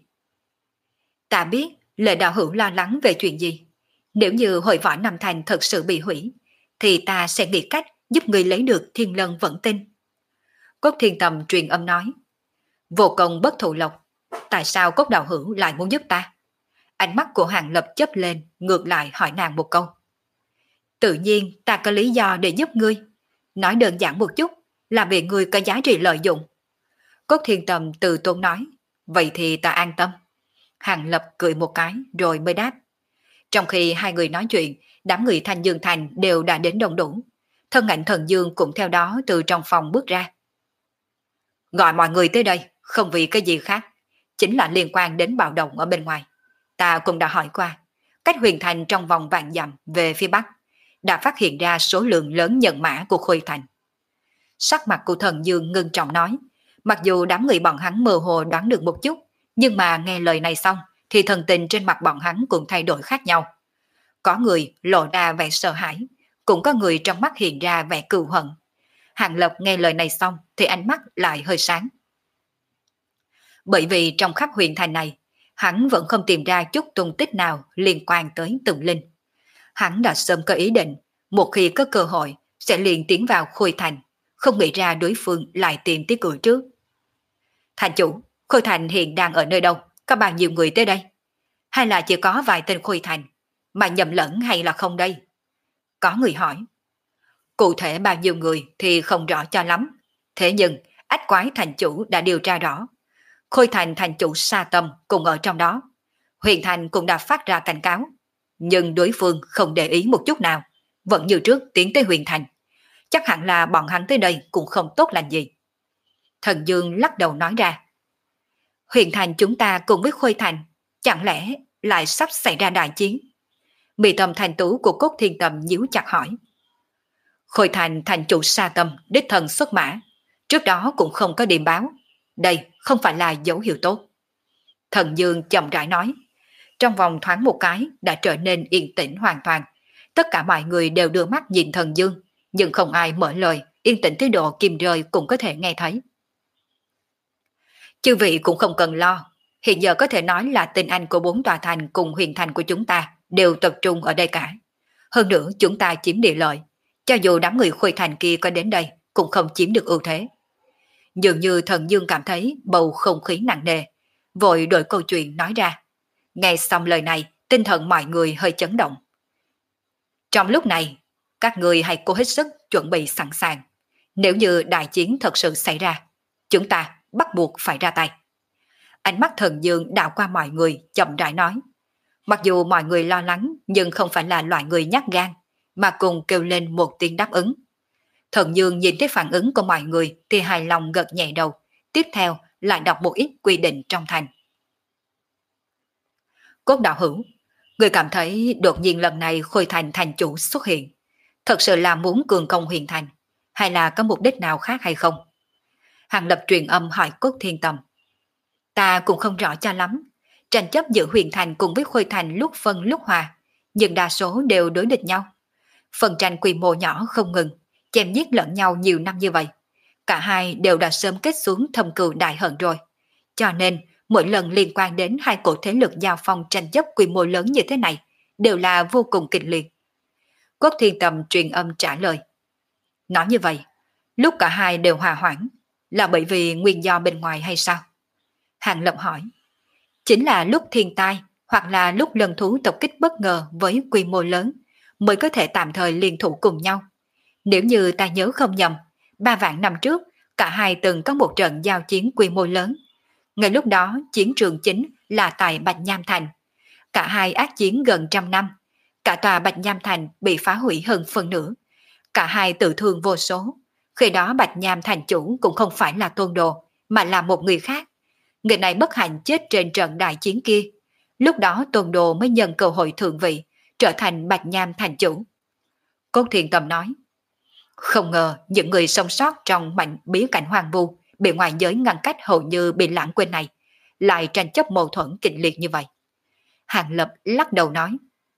Ta biết Lệ đạo hữu lo lắng về chuyện gì. Nếu như hội võ Nam Thành thật sự bị hủy, thì ta sẽ nghĩ cách giúp người lấy được Thiên Lân Vẫn Tinh. Cốt Thiên Tầm truyền âm nói. Vô công bất thụ lộc, tại sao Cốt đạo hữu lại muốn giúp ta? Ánh mắt của Hàng Lập chớp lên, ngược lại hỏi nàng một câu. Tự nhiên ta có lý do để giúp ngươi. Nói đơn giản một chút, là vì ngươi có giá trị lợi dụng. Cốt Thiên Tầm từ tốn nói. Vậy thì ta an tâm. Hàng Lập cười một cái rồi mới đáp. Trong khi hai người nói chuyện, đám người Thanh Dương Thành đều đã đến đông đủ. Thân ảnh Thần Dương cũng theo đó từ trong phòng bước ra. Gọi mọi người tới đây, không vì cái gì khác, chính là liên quan đến bạo động ở bên ngoài. Ta cũng đã hỏi qua, cách huyền thành trong vòng vạn dặm về phía bắc, đã phát hiện ra số lượng lớn nhân mã của Khôi Thành. Sắc mặt của Thần Dương ngưng trọng nói, mặc dù đám người bọn hắn mơ hồ đoán được một chút, nhưng mà nghe lời này xong, thì thần tình trên mặt bọn hắn cũng thay đổi khác nhau. Có người lộ ra vẻ sợ hãi, cũng có người trong mắt hiện ra vẻ cừu hận. Hàng Lập nghe lời này xong thì ánh mắt lại hơi sáng. Bởi vì trong khắp huyền thành này, hắn vẫn không tìm ra chút tung tích nào liên quan tới Tùng Linh. Hắn đã sớm có ý định, một khi có cơ hội sẽ liền tiến vào Khôi Thành, không nghĩ ra đối phương lại tìm tới cửa trước. Thành chủ, Khôi Thành hiện đang ở nơi đâu? Có bao nhiêu người tới đây? Hay là chỉ có vài tên Khôi Thành, mà nhầm lẫn hay là không đây? Có người hỏi. Cụ thể bao nhiêu người thì không rõ cho lắm. Thế nhưng, Ách Quái thành chủ đã điều tra rõ. Khôi Thành thành chủ Sa Tâm cũng ở trong đó. Huyền Thành cũng đã phát ra cảnh cáo. Nhưng đối phương không để ý một chút nào, vẫn như trước tiến tới Huyền Thành. Chắc hẳn là bọn hắn tới đây cũng không tốt lành gì. Thần Dương lắc đầu nói ra. Huyền Thành chúng ta cùng với Khôi Thành, chẳng lẽ lại sắp xảy ra đại chiến? Mị Tâm thành tú của Cốt Thiên Tầm nhíu chặt hỏi. Khôi Thành thành chủ Sa Tâm đích thân xuất mã, trước đó cũng không có điềm báo. Đây không phải là dấu hiệu tốt. Thần Dương chậm rãi nói. Trong vòng thoáng một cái đã trở nên yên tĩnh hoàn toàn. Tất cả mọi người đều đưa mắt nhìn Thần Dương, nhưng không ai mở lời, yên tĩnh tới độ kim rơi cũng có thể nghe thấy. Chư vị cũng không cần lo, hiện giờ có thể nói là tình anh của bốn tòa thành cùng huyền thành của chúng ta đều tập trung ở đây cả. Hơn nữa chúng ta chiếm địa lợi, cho dù đám người Khôi Thành kia có đến đây cũng không chiếm được ưu thế. Dường như Thần Dương cảm thấy bầu không khí nặng nề, vội đổi câu chuyện nói ra. Nghe xong lời này, tinh thần mọi người hơi chấn động. Trong lúc này, các người hãy cố hết sức chuẩn bị sẵn sàng. Nếu như đại chiến thật sự xảy ra, chúng ta bắt buộc phải ra tay. Ánh mắt Thần Dương đảo qua mọi người, chậm rãi nói. Mặc dù mọi người lo lắng, nhưng không phải là loại người nhát gan, mà cùng kêu lên một tiếng đáp ứng. Thần Dương nhìn thấy phản ứng của mọi người thì hài lòng gật nhẹ đầu, tiếp theo lại đọc một ít quy định trong thành. Cốt đạo hữu, người cảm thấy đột nhiên lần này Khôi Thành thành chủ xuất hiện, thật sự là muốn cường công huyền thành, hay là có mục đích nào khác hay không? Hàng Lập truyền âm hỏi Cốt Thiên Tầm. Ta cũng không rõ cho lắm, tranh chấp giữa huyền thành cùng với khôi thành lúc phân lúc hòa, nhưng đa số đều đối địch nhau. Phần tranh quy mô nhỏ không ngừng, chém giết lẫn nhau nhiều năm như vậy. Cả hai đều đã sớm kết xuống thâm cừu đại hận rồi. Cho nên, mỗi lần liên quan đến hai cổ thế lực giao phong tranh chấp quy mô lớn như thế này, đều là vô cùng kịch liệt. Quốc Thiên Tầm truyền âm trả lời. Nói như vậy, lúc cả hai đều hòa hoãn, là bởi vì nguyên do bên ngoài hay sao? Hàng Lập hỏi. Chính là lúc thiên tai, hoặc là lúc lần thú tập kích bất ngờ với quy mô lớn, mới có thể tạm thời liên thủ cùng nhau. Nếu như ta nhớ không nhầm, ba vạn năm trước, cả hai từng có một trận giao chiến quy mô lớn. Ngay lúc đó, chiến trường chính là tại Bạch Nham Thành. Cả hai ác chiến gần trăm năm. Cả tòa Bạch Nham Thành bị phá hủy hơn phần nửa. Cả hai tự thương vô số. Khi đó Bạch Nham Thành chủ cũng không phải là Tôn Đồ, mà là một người khác. Người này bất hạnh chết trên trận đại chiến kia. Lúc đó Tôn Đồ mới nhân cơ hội thượng vị, trở thành Bạch Nham Thành chủ. Cốt Thiên Tầm nói. Không ngờ những người sống sót trong mảnh bí cảnh hoang vu bị ngoại giới ngăn cách hầu như bị lãng quên này, lại tranh chấp mâu thuẫn kịch liệt như vậy. Hàng Lập lắc đầu nói.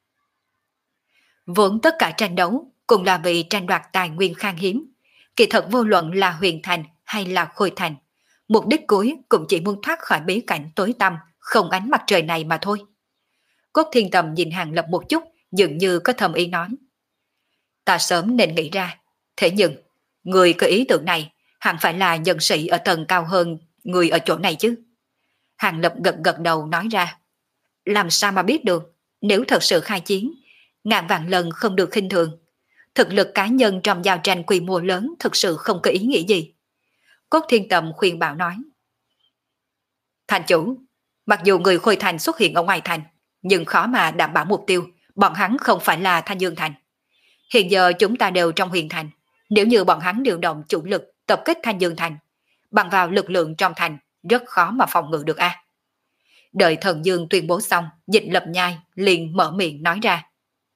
Vốn tất cả tranh đấu cũng là vì tranh đoạt tài nguyên khan hiếm. Kỳ thật vô luận là Huyền Thành hay là Khôi Thành, mục đích cuối cũng chỉ muốn thoát khỏi bí cảnh tối tăm, không ánh mặt trời này mà thôi. Cốt Thiên Tầm nhìn Hàng Lập một chút, dường như có thầm ý nói. Ta sớm nên nghĩ ra, thế nhưng, người có ý tưởng này hẳn phải là nhân sĩ ở tầng cao hơn người ở chỗ này chứ. Hàng Lập gật gật đầu nói ra. Làm sao mà biết được, nếu thật sự khai chiến, ngàn vạn lần không được khinh thường. Thực lực cá nhân trong giao tranh quy mô lớn thực sự không có ý nghĩa gì. Cốt Thiên Tầm khuyên bảo nói. Thành chủ, mặc dù người Khôi Thành xuất hiện ở ngoài thành, nhưng khó mà đảm bảo mục tiêu, bọn hắn không phải là Thanh Dương Thành. Hiện giờ chúng ta đều trong Huyền Thành, nếu như bọn hắn điều động chủ lực tập kích Thanh Dương Thành, bằng vào lực lượng trong thành, rất khó mà phòng ngự được a. Đợi Thần Dương tuyên bố xong, Dịch Lập Nhai liền mở miệng nói ra.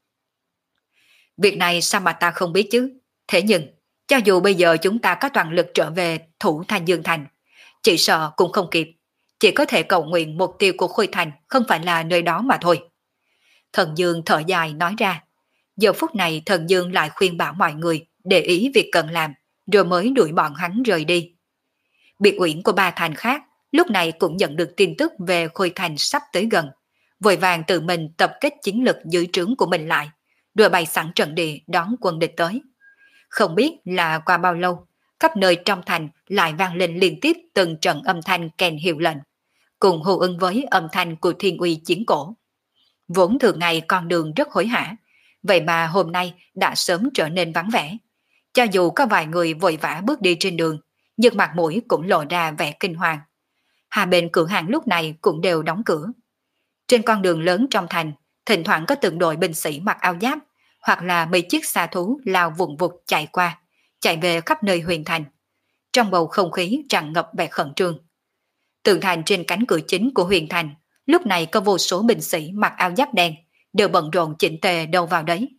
Việc này sao mà ta không biết chứ? Thế nhưng, cho dù bây giờ chúng ta có toàn lực trở về thủ Thanh Dương Thành, chỉ sợ cũng không kịp. Chỉ có thể cầu nguyện mục tiêu của Khôi Thành không phải là nơi đó mà thôi. Thần Dương thở dài nói ra. Giờ phút này Thần Dương lại khuyên bảo mọi người để ý việc cần làm, rồi mới đuổi bọn hắn rời đi. Biệt uyển của ba thành khác lúc này cũng nhận được tin tức về Khôi Thành sắp tới gần, vội vàng tự mình tập kết chiến lực dưới trướng của mình lại, rồi bày sẵn trận địa đón quân địch tới. Không biết là qua bao lâu, khắp nơi trong thành lại vang lên liên tiếp từng trận âm thanh kèn hiệu lệnh, cùng hô ứng với âm thanh của thiên uy chiến cổ. Vốn thường ngày con đường rất hối hả, vậy mà hôm nay đã sớm trở nên vắng vẻ. Cho dù có vài người vội vã bước đi trên đường, nhưng mặt mũi cũng lộ ra vẻ kinh hoàng. Hai bên cửa hàng lúc này cũng đều đóng cửa. Trên con đường lớn trong thành, thỉnh thoảng có từng đội binh sĩ mặc áo giáp, hoặc là mấy chiếc xa thú lao vùng vụt chạy qua, chạy về khắp nơi Huyền Thành. Trong bầu không khí tràn ngập vẻ khẩn trương. Tường thành trên cánh cửa chính của Huyền Thành, lúc này có vô số binh sĩ mặc áo giáp đen, đều bận rộn chỉnh tề đâu vào đấy.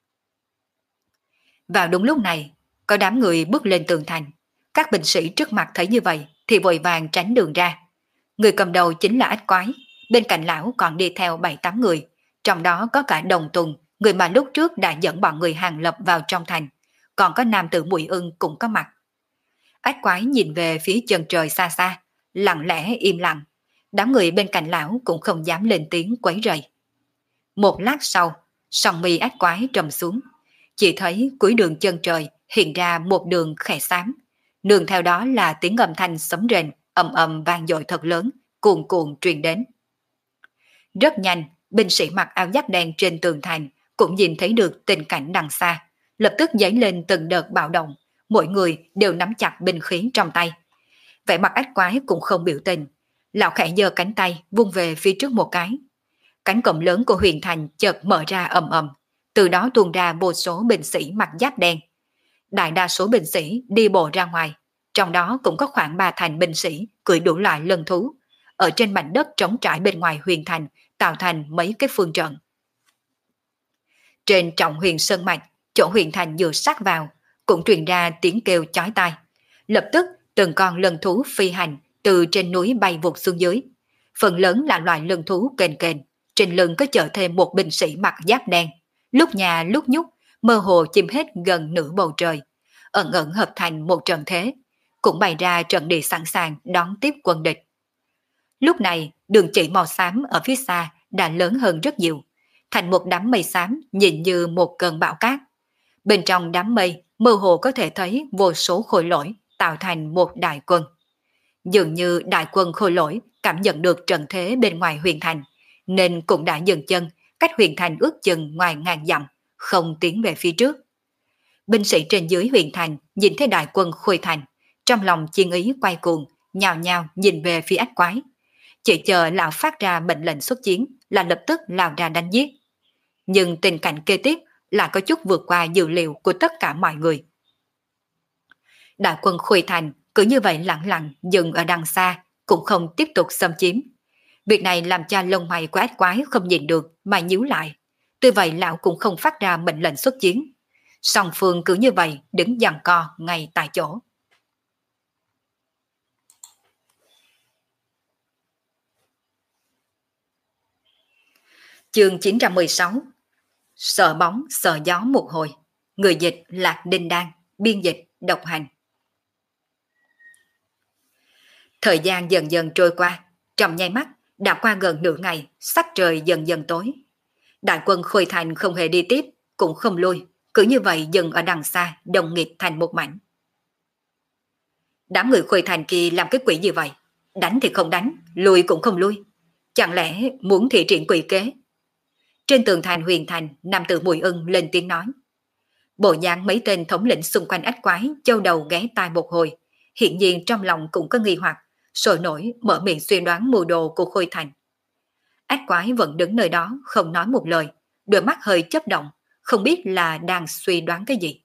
Vào đúng lúc này, có đám người bước lên tường thành. Các binh sĩ trước mặt thấy như vậy thì vội vàng tránh đường ra. Người cầm đầu chính là Ách Quái, bên cạnh lão còn đi theo bảy tám người, trong đó có cả Đồng Tùng, người mà lúc trước đã dẫn bọn người Hàng Lập vào trong thành, còn có nam tử Mùi Ưng cũng có mặt. Ách Quái nhìn về phía chân trời xa xa, lặng lẽ im lặng. Đám người bên cạnh lão cũng không dám lên tiếng quấy rầy. Một lát sau, song mi Ách Quái trầm xuống, chỉ thấy cuối đường chân trời hiện ra một đường khẽ xám, nương theo đó là tiếng âm thanh sấm rền ầm ầm vang dội thật lớn, cuồn cuộn truyền đến. Rất nhanh, binh sĩ mặc áo giáp đen trên tường thành cũng nhìn thấy được tình cảnh đằng xa, lập tức dấy lên từng đợt bạo động, mỗi người đều nắm chặt binh khí trong tay. Vẻ mặt Ách Quái cũng không biểu tình, lão khẽ giơ cánh tay vung về phía trước một cái. Cánh cổng lớn của Huyền Thành chợt mở ra ầm ầm, từ đó tuôn ra vô số binh sĩ mặc giáp đen. Đại đa số binh sĩ đi bộ ra ngoài, trong đó cũng có khoảng ba thành binh sĩ cưỡi đủ loại lân thú, ở trên mảnh đất trống trải bên ngoài Huyền Thành tạo thành mấy cái phương trận. Trên trọng Huyền Sơn Mạch, chỗ Huyền Thành vừa sát vào, cũng truyền ra tiếng kêu chói tai. Lập tức từng con lân thú phi hành từ trên núi bay vụt xuống dưới. phần lớn là loài lân thú kền kền, trên lưng có chở thêm một binh sĩ mặc giáp đen, lúc nhà lúc nhúc, mơ hồ chiếm hết gần nửa bầu trời, ẩn ẩn hợp thành một trận thế, cũng bày ra trận địa sẵn sàng đón tiếp quân địch. Lúc này, đường chỉ màu xám ở phía xa đã lớn hơn rất nhiều, thành một đám mây xám nhìn như một cơn bão cát. Bên trong đám mây, mơ hồ có thể thấy vô số khối lỗi tạo thành một đại quân. Dường như đại quân khôi lỗi cảm nhận được trận thế bên ngoài huyền thành, nên cũng đã dừng chân, cách huyền thành ước chừng ngoài ngàn dặm, không tiến về phía trước. Binh sĩ trên dưới huyền thành nhìn thấy đại quân khôi thành, trong lòng chiến ý quay cuồng, nhào nhào nhìn về phía ách quái. Chỉ chờ lão phát ra mệnh lệnh xuất chiến là lập tức lao ra đánh giết. Nhưng tình cảnh kế tiếp là có chút vượt qua dự liệu của tất cả mọi người. Đại quân khôi thành cứ như vậy lặng lặng dừng ở đằng xa, cũng không tiếp tục xâm chiếm. Việc này làm cho lông mày của ách quái không nhìn được mà nhíu lại. Tuy vậy lão cũng không phát ra mệnh lệnh xuất chiến. Song phương cứ như vậy đứng giằng co ngay tại chỗ. Chương chín trăm mười sáu. Sợ bóng sợ gió một hồi. Người dịch Lạc Đinh Đan, biên dịch Độc Hành. Thời gian dần dần trôi qua, trong nháy mắt đã qua gần nửa ngày, sắc trời dần dần tối. Đại quân Khôi Thành không hề đi tiếp, cũng không lui, cứ như vậy dừng ở đằng xa, đồng nghịt thành một mảnh. Đám người Khôi Thành kia làm cái quỷ gì vậy? Đánh thì không đánh, lui cũng không lui. Chẳng lẽ muốn thị triển quỷ kế? Trên tường thành huyền thành, nam tử Mùi Ưng lên tiếng nói. Bộ dáng mấy tên thống lĩnh xung quanh ách quái châu đầu ghé tai một hồi, hiện nhiên trong lòng cũng có nghi hoặc, sôi nổi mở miệng suy đoán mưu đồ của Khôi Thành. Ách quái vẫn đứng nơi đó không nói một lời, đôi mắt hơi chớp động, không biết là đang suy đoán cái gì.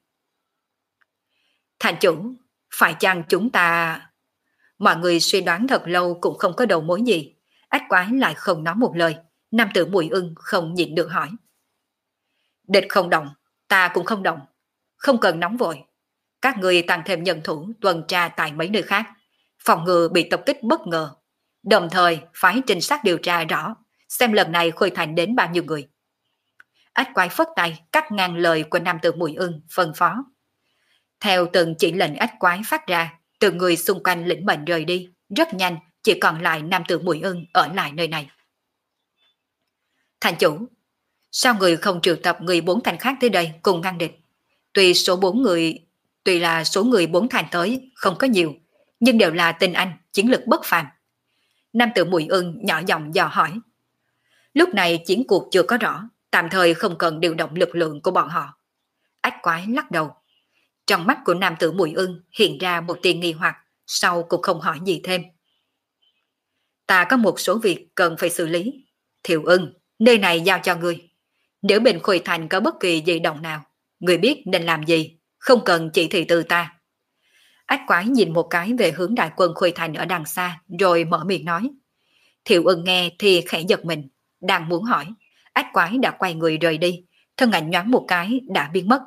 Thành chủ, phải chăng chúng ta... Mọi người suy đoán thật lâu cũng không có đầu mối gì, ách quái lại không nói một lời, nam tử Mùi Ưng không nhịn được hỏi. Địch không động, ta cũng không động, không cần nóng vội. Các người tăng thêm nhân thủ tuần tra tại mấy nơi khác, phòng ngừa bị tập kích bất ngờ. Đồng thời phái trinh sát điều tra rõ, xem lần này Khôi Thành đến bao nhiêu người. Ách quái phất tay cắt ngang lời của nam tử Mùi Ưng phân phó. Theo từng chỉ lệnh ách quái phát ra, từng người xung quanh lĩnh mệnh rời đi, rất nhanh chỉ còn lại nam tử Mùi Ưng ở lại nơi này. Thành chủ, sao người không triệu tập người bốn thành khác tới đây cùng ngăn địch? Tuy số bốn người, tuy là số người bốn thành tới không có nhiều, nhưng đều là tinh anh, chiến lực bất phàm. Nam tử Mùi Ưng nhỏ giọng dò hỏi. Lúc này chiến cuộc chưa có rõ, tạm thời không cần điều động lực lượng của bọn họ. Ách quái lắc đầu. Trong mắt của nam tử Mùi Ưng hiện ra một tia nghi hoặc, sau cũng không hỏi gì thêm. Ta có một số việc cần phải xử lý. Thiệu Ưng, nơi này giao cho ngươi. Nếu bên Khôi Thành có bất kỳ dị động nào, ngươi biết nên làm gì, không cần chỉ thị từ ta. Ách quái nhìn một cái về hướng đại quân Khôi Thành ở đằng xa, rồi mở miệng nói. Thiệu Ưng nghe thì khẽ giật mình, đang muốn hỏi. Ách quái đã quay người rời đi, thân ảnh nhoáng một cái đã biến mất.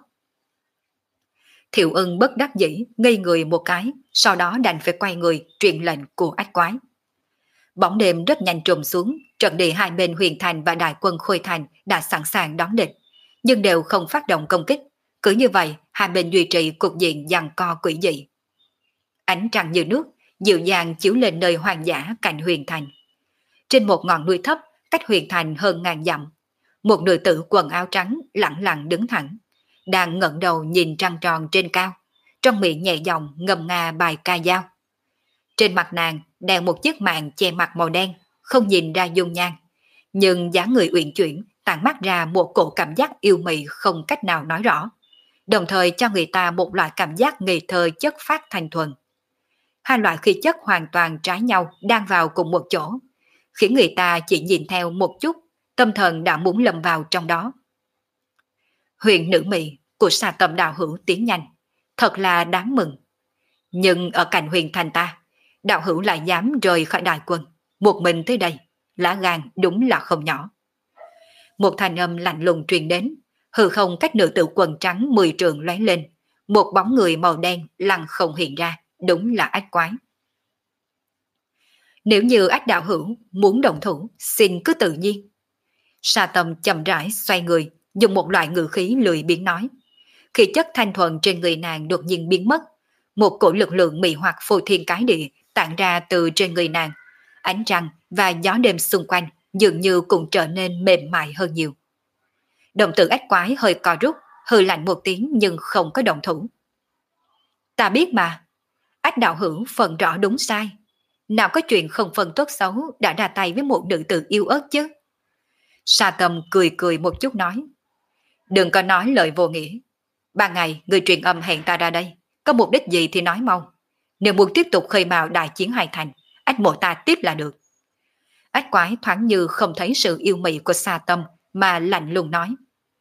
Thiệu Ưng bất đắc dĩ, ngây người một cái, sau đó đành phải quay người truyền lệnh của ách quái. Bóng đêm rất nhanh trùm xuống, trận địa hai bên huyền thành và đại quân Khôi Thành đã sẵn sàng đón địch, nhưng đều không phát động công kích. Cứ như vậy, hai bên duy trì cục diện giằng co quỷ dị. Ánh trăng như nước, dịu dàng chiếu lên nơi hoang dã cạnh huyền thành. Trên một ngọn núi thấp, cách huyền thành hơn ngàn dặm, một nữ tử quần áo trắng lặng lặng đứng thẳng, đang ngẩng đầu nhìn trăng tròn trên cao, trong miệng nhẹ giọng ngâm nga bài ca dao. Trên mặt nàng đeo một chiếc màn che mặt màu đen, không nhìn ra dung nhan, nhưng dáng người uyển chuyển tản mát ra một cổ cảm giác yêu mị không cách nào nói rõ, đồng thời cho người ta một loại cảm giác ngây thơ chất phát thanh thuần. Hai loại khí chất hoàn toàn trái nhau đang vào cùng một chỗ, khiến người ta chỉ nhìn theo một chút, tâm thần đã muốn lầm vào trong đó. Huyền nữ mị của Sa Tâm đạo hữu tiến nhanh, thật là đáng mừng. Nhưng ở cạnh huyền thành ta, đạo hữu lại dám rời khỏi đại quân, một mình tới đây, lá gan đúng là không nhỏ. Một thanh âm lạnh lùng truyền đến, hư không cách nữ tử quần trắng mười trường lóe lên, một bóng người màu đen lặng không hiện ra, đúng là ách quái. Nếu như ách đạo hữu muốn đồng thủ, xin cứ tự nhiên. Sa Tâm chậm rãi xoay người, dùng một loại ngữ khí lười biếng nói. Khí chất thanh thuần trên người nàng đột nhiên biến mất, một cổ lực lượng mị hoặc phô thiên cái địa tản ra từ trên người nàng. Ánh trăng và gió đêm xung quanh dường như cũng trở nên mềm mại hơn nhiều. Đồng tử ách quái hơi co rút, hừ lạnh một tiếng nhưng không có động thủ. Ta biết mà, ách đạo hữu phần rõ đúng sai. Nào có chuyện không phân tốt xấu đã ra tay với một nữ tử yêu ớt chứ. Sa Tâm cười cười một chút nói. Đừng có nói lời vô nghĩa. Ban ngày người truyền âm hẹn ta ra đây, có mục đích gì thì nói mau. Nếu muốn tiếp tục khơi mào đại chiến hai thành, ách mộ ta tiếp là được. Ách quái thoáng như không thấy sự yêu mị của Sa Tâm mà lạnh lùng nói.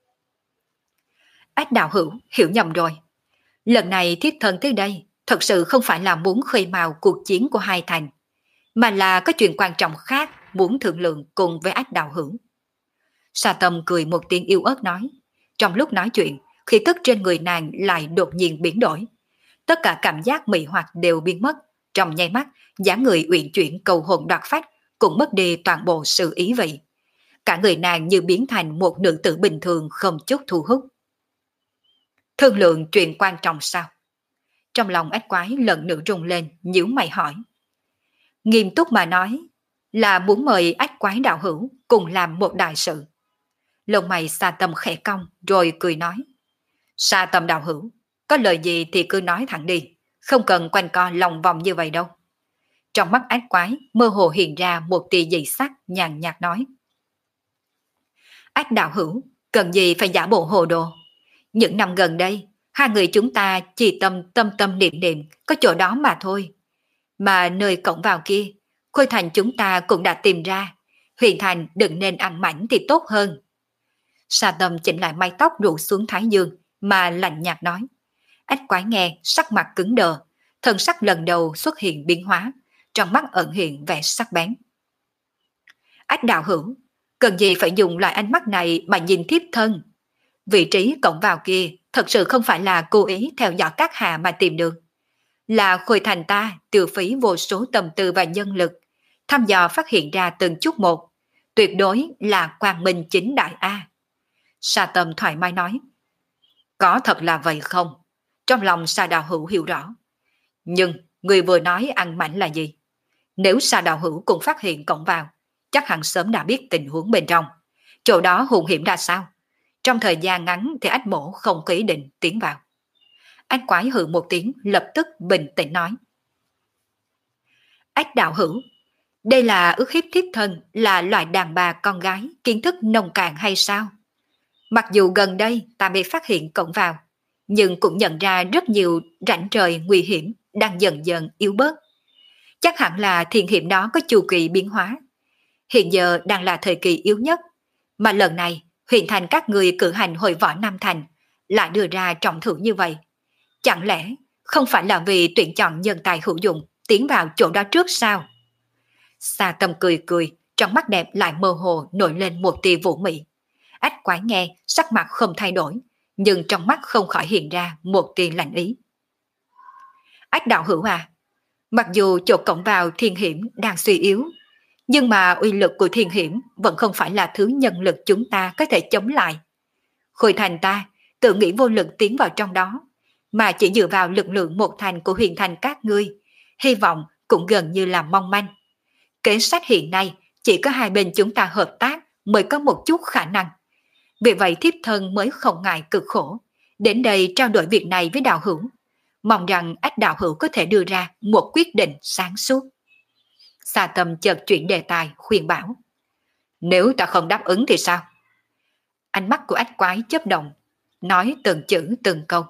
Ách đạo hữu hiểu nhầm rồi. Lần này thiết thân tới đây thật sự không phải là muốn khơi mào cuộc chiến của hai thành, mà là có chuyện quan trọng khác muốn thương lượng cùng với ách đạo hữu. Sa Tâm cười một tiếng yêu ớt nói. Trong lúc nói chuyện, khí tức trên người nàng lại đột nhiên biến đổi. Tất cả cảm giác mị hoặc đều biến mất. Trong nháy mắt, dáng người uyển chuyển cầu hồn đoạt phách cũng mất đi toàn bộ sự ý vị. Cả người nàng như biến thành một nữ tử bình thường không chút thu hút. Thương lượng chuyện quan trọng sao? Trong lòng ách quái lần nữa rung lên, nhíu mày hỏi. Nghiêm túc mà nói, là muốn mời ách quái đạo hữu cùng làm một đại sự. Lông mày Sa Tâm khẽ cong rồi cười nói. Sa Tâm đạo hữu, có lời gì thì cứ nói thẳng đi, không cần quanh co lòng vòng như vậy đâu. Trong mắt ách quái mơ hồ hiện ra một tia dị sắc nhàn nhạt nói. Ách đạo hữu, cần gì phải giả bộ hồ đồ. Những năm gần đây, hai người chúng ta chỉ tâm tâm tâm niệm niệm có chỗ đó mà thôi. Mà nơi cổng vào kia, Khôi Thành chúng ta cũng đã tìm ra, Huyền Thành đừng nên ăn mảnh thì tốt hơn. Sa Tâm chỉnh lại mái tóc rủ xuống thái dương mà lạnh nhạt nói. Ách quái nghe sắc mặt cứng đờ, thân sắc lần đầu xuất hiện biến hóa, trong mắt ẩn hiện vẻ sắc bén. Ách đạo hữu, cần gì phải dùng loại ánh mắt này mà nhìn thiếp thân. Vị trí cổng vào kia thật sự không phải là cố ý theo dõi các hạ mà tìm được. Là Khôi Thành ta tiêu phí vô số tâm tư và nhân lực, thăm dò phát hiện ra từng chút một, tuyệt đối là quang minh chính đại A. Sa Tâm thoải mái nói. Có thật là vậy không? Trong lòng Sa đạo hữu hiểu rõ. Nhưng người vừa nói ăn mảnh là gì? Nếu Sa đạo hữu cũng phát hiện cổng vào, chắc hẳn sớm đã biết tình huống bên trong. Chỗ đó hung hiểm ra sao? Trong thời gian ngắn thì ách mổ không có ý định tiến vào. Ách quái hừ một tiếng lập tức bình tĩnh nói. Ách đạo hữu, đây là ước hiếp thiếp thân là loại đàn bà con gái kiến thức nông cạn hay sao? Mặc dù gần đây ta mới phát hiện cổng vào, nhưng cũng nhận ra rất nhiều rãnh trời nguy hiểm đang dần dần yếu bớt. Chắc hẳn là thiên hiểm đó có chu kỳ biến hóa. Hiện giờ đang là thời kỳ yếu nhất, mà lần này Huyền Thành các người cử hành hội võ Nam Thành lại đưa ra trọng thưởng như vậy. Chẳng lẽ không phải là vì tuyển chọn nhân tài hữu dụng tiến vào chỗ đó trước sao? Sa Tâm cười cười, trong mắt đẹp lại mơ hồ nổi lên một tia vũ mị. Ách quái nghe sắc mặt không thay đổi, nhưng trong mắt không khỏi hiện ra một tia lạnh ý. Ách đạo hữu à, mặc dù chỗ cổng vào thiên hiểm đang suy yếu, nhưng mà uy lực của thiên hiểm vẫn không phải là thứ nhân lực chúng ta có thể chống lại. Khôi Thành ta tự nghĩ vô lực tiến vào trong đó, mà chỉ dựa vào lực lượng một thành của Huyền Thành các ngươi, hy vọng cũng gần như là mong manh. Kế sách hiện nay chỉ có hai bên chúng ta hợp tác mới có một chút khả năng. Vì vậy thiếp thân mới không ngại cực khổ, đến đây trao đổi việc này với đạo hữu. Mong rằng ách đạo hữu có thể đưa ra một quyết định sáng suốt. Sa Tâm chợt chuyển đề tài khuyên bảo. Nếu ta không đáp ứng thì sao? Ánh mắt của ách quái chớp động, nói từng chữ từng câu.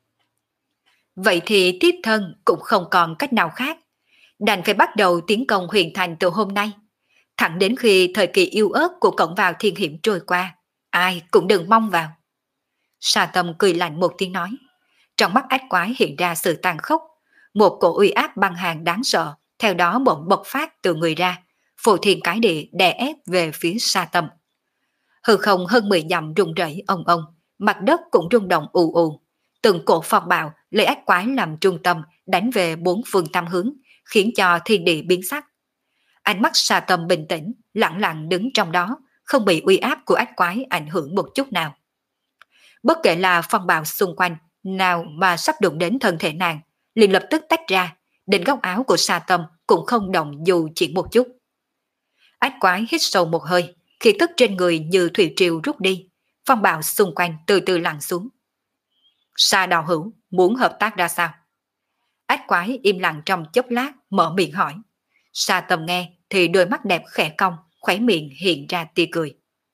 Vậy thì thiếp thân cũng không còn cách nào khác, đành phải bắt đầu tiến công Huyền Thành từ hôm nay, thẳng đến khi thời kỳ yêu ớt của cổng vào thiên hiểm trôi qua, ai cũng đừng mong vào. Sa Tâm cười lạnh một tiếng nói, trong mắt ách quái hiện ra sự tàn khốc, một cổ uy áp băng hàng đáng sợ, theo đó bỗng bộc phát từ người ra, phù thiên cái địa đè ép về phía Sa Tâm. Hư không hơn mười dặm rung rẩy ông ông, mặt đất cũng rung động ù ù, từng cổ phong bạo lấy ách quái làm trung tâm đánh về bốn phương tam hướng, khiến cho thiên địa biến sắc. Ánh mắt Sa Tâm bình tĩnh, lặng lặng đứng trong đó, không bị uy áp của ác quái ảnh hưởng một chút nào. Bất kể là phong bạo xung quanh nào mà sắp đụng đến thân thể nàng, liền lập tức tách ra, đến góc áo của Sa Tâm cũng không động dù chỉ một chút. Ác quái hít sâu một hơi, khí tức trên người như thủy triều rút đi, phong bạo xung quanh từ từ lặn xuống. Sa đạo hữu muốn hợp tác ra sao? Ác quái im lặng trong chốc lát, mở miệng hỏi. Sa Tâm nghe thì đôi mắt đẹp khẽ cong, khóe miệng hiện ra tia cười.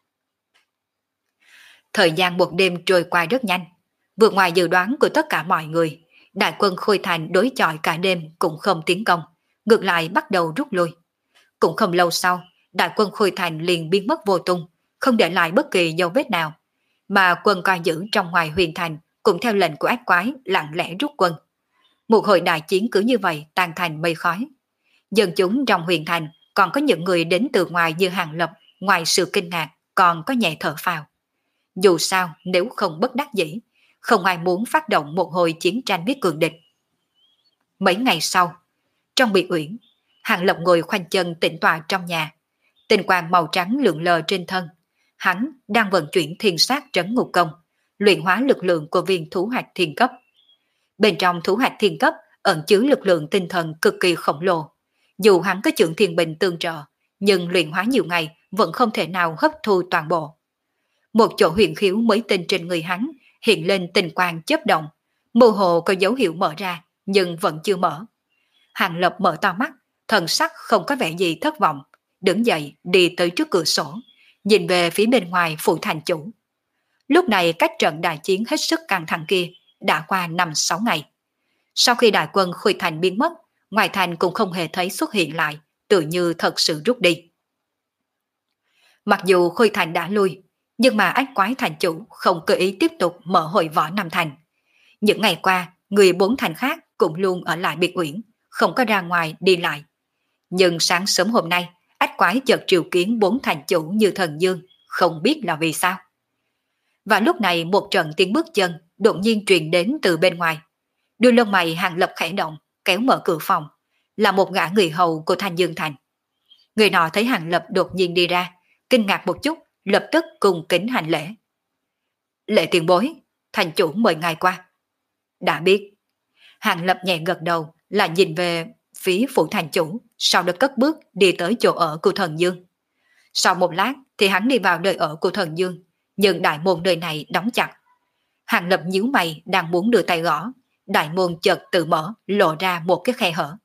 Thời gian một đêm trôi qua rất nhanh, vượt ngoài dự đoán của tất cả mọi người. Đại quân Khôi Thành đối chọi cả đêm cũng không tiến công, ngược lại bắt đầu rút lui. Cũng không lâu sau, đại quân Khôi Thành liền biến mất vô tung, không để lại bất kỳ dấu vết nào. Mà quân coi giữ trong ngoài huyền thành cũng theo lệnh của ác quái lặng lẽ rút quân. Một hồi đại chiến cứ như vậy tan thành mây khói. Dân chúng trong huyền thành còn có những người đến từ ngoài như Hàng Lập, ngoài sự kinh ngạc còn có nhẹ thở phào. Dù sao nếu không bất đắc dĩ, không ai muốn phát động một hồi chiến tranh với cường địch. Mấy ngày sau, trong biệt uyển, Hàng Lập ngồi khoanh chân tĩnh tọa trong nhà. Tinh quang màu trắng lượn lờ trên thân. Hắn đang vận chuyển thiên sát trấn ngục công, luyện hóa lực lượng của viên thú hạch thiên cấp. Bên trong thú hạch thiên cấp ẩn chứa lực lượng tinh thần cực kỳ khổng lồ. Dù hắn có chưởng thiên bình tương trợ, nhưng luyện hóa nhiều ngày vẫn không thể nào hấp thu toàn bộ. Một chỗ huyền khiếu mới tinh trên người hắn hiện lên tinh quang chớp động, mơ hồ có dấu hiệu mở ra nhưng vẫn chưa mở. Hàng Lập mở to mắt, thần sắc không có vẻ gì thất vọng, đứng dậy đi tới trước cửa sổ, nhìn về phía bên ngoài phủ thành chủ. Lúc này cách trận đại chiến hết sức căng thẳng kia đã qua năm sáu ngày. Sau khi đại quân Khôi Thành biến mất, ngoài thành cũng không hề thấy xuất hiện lại, tự như thật sự rút đi. Mặc dù Khôi Thành đã lui, nhưng mà ách quái thành chủ không cơ ý tiếp tục mở hội võ Nam Thành. Những ngày qua, người bốn thành khác cũng luôn ở lại biệt uyển, không có ra ngoài đi lại. Nhưng sáng sớm hôm nay, ách quái chợt triều kiến bốn thành chủ như Thần Dương, không biết là vì sao. Và lúc này một trận tiếng bước chân đột nhiên truyền đến từ bên ngoài. Đôi lông mày Hàng Lập khẽ động, kéo mở cửa phòng, là một gã người hầu của Thanh Dương Thành. Người nọ thấy Hàng Lập đột nhiên đi ra, kinh ngạc một chút, lập tức cùng kính hành lễ. Lễ tiền bối, thành chủ mời ngài qua. Đã biết. Hàng Lập nhẹ gật đầu, là nhìn về phía phủ thành chủ, sau đó cất bước đi tới chỗ ở của Thần Dương. Sau một lát thì hắn đi vào nơi ở của Thần Dương, nhưng đại môn nơi này đóng chặt. Hàng Lập nhíu mày đang muốn đưa tay gõ, đại môn chợt tự mở, lộ ra một cái khe hở.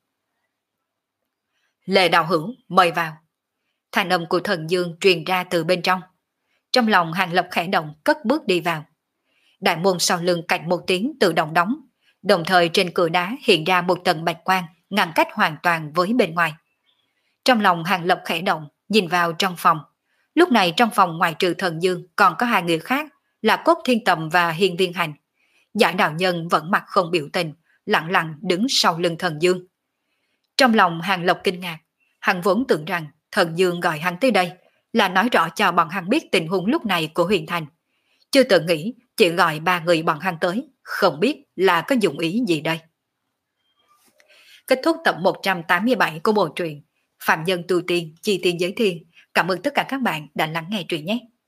Lệ đạo hữu, mời vào. Thanh âm của Thần Dương truyền ra từ bên trong. Trong lòng Hàng Lập khẽ động, cất bước đi vào. Đại môn sau lưng cạnh một tiếng tự động đóng, đồng thời trên cửa đá hiện ra một tầng bạch quang ngăn cách hoàn toàn với bên ngoài. Trong lòng Hàng Lập khẽ động, nhìn vào trong phòng. Lúc này trong phòng ngoài trừ Thần Dương còn có hai người khác là Cốt Thiên Tầm và Hiên Viên Hành. Giả đạo nhân vẫn mặt không biểu tình, lặng lặng đứng sau lưng Thần Dương. Trong lòng Hàng Lập kinh ngạc, hắn vốn tưởng rằng Thần Dương gọi hắn tới đây là nói rõ cho bọn hắn biết tình huống lúc này của Huyền Thành. Chưa từng nghĩ chỉ gọi ba người bọn hắn tới, không biết là có dụng ý gì đây. Kết thúc tập một trăm tám mươi bảy của bộ truyện Phạm Nhân Tu Tiên, Chi Tiên Giới Thiên. Cảm ơn tất cả các bạn đã lắng nghe truyện nhé.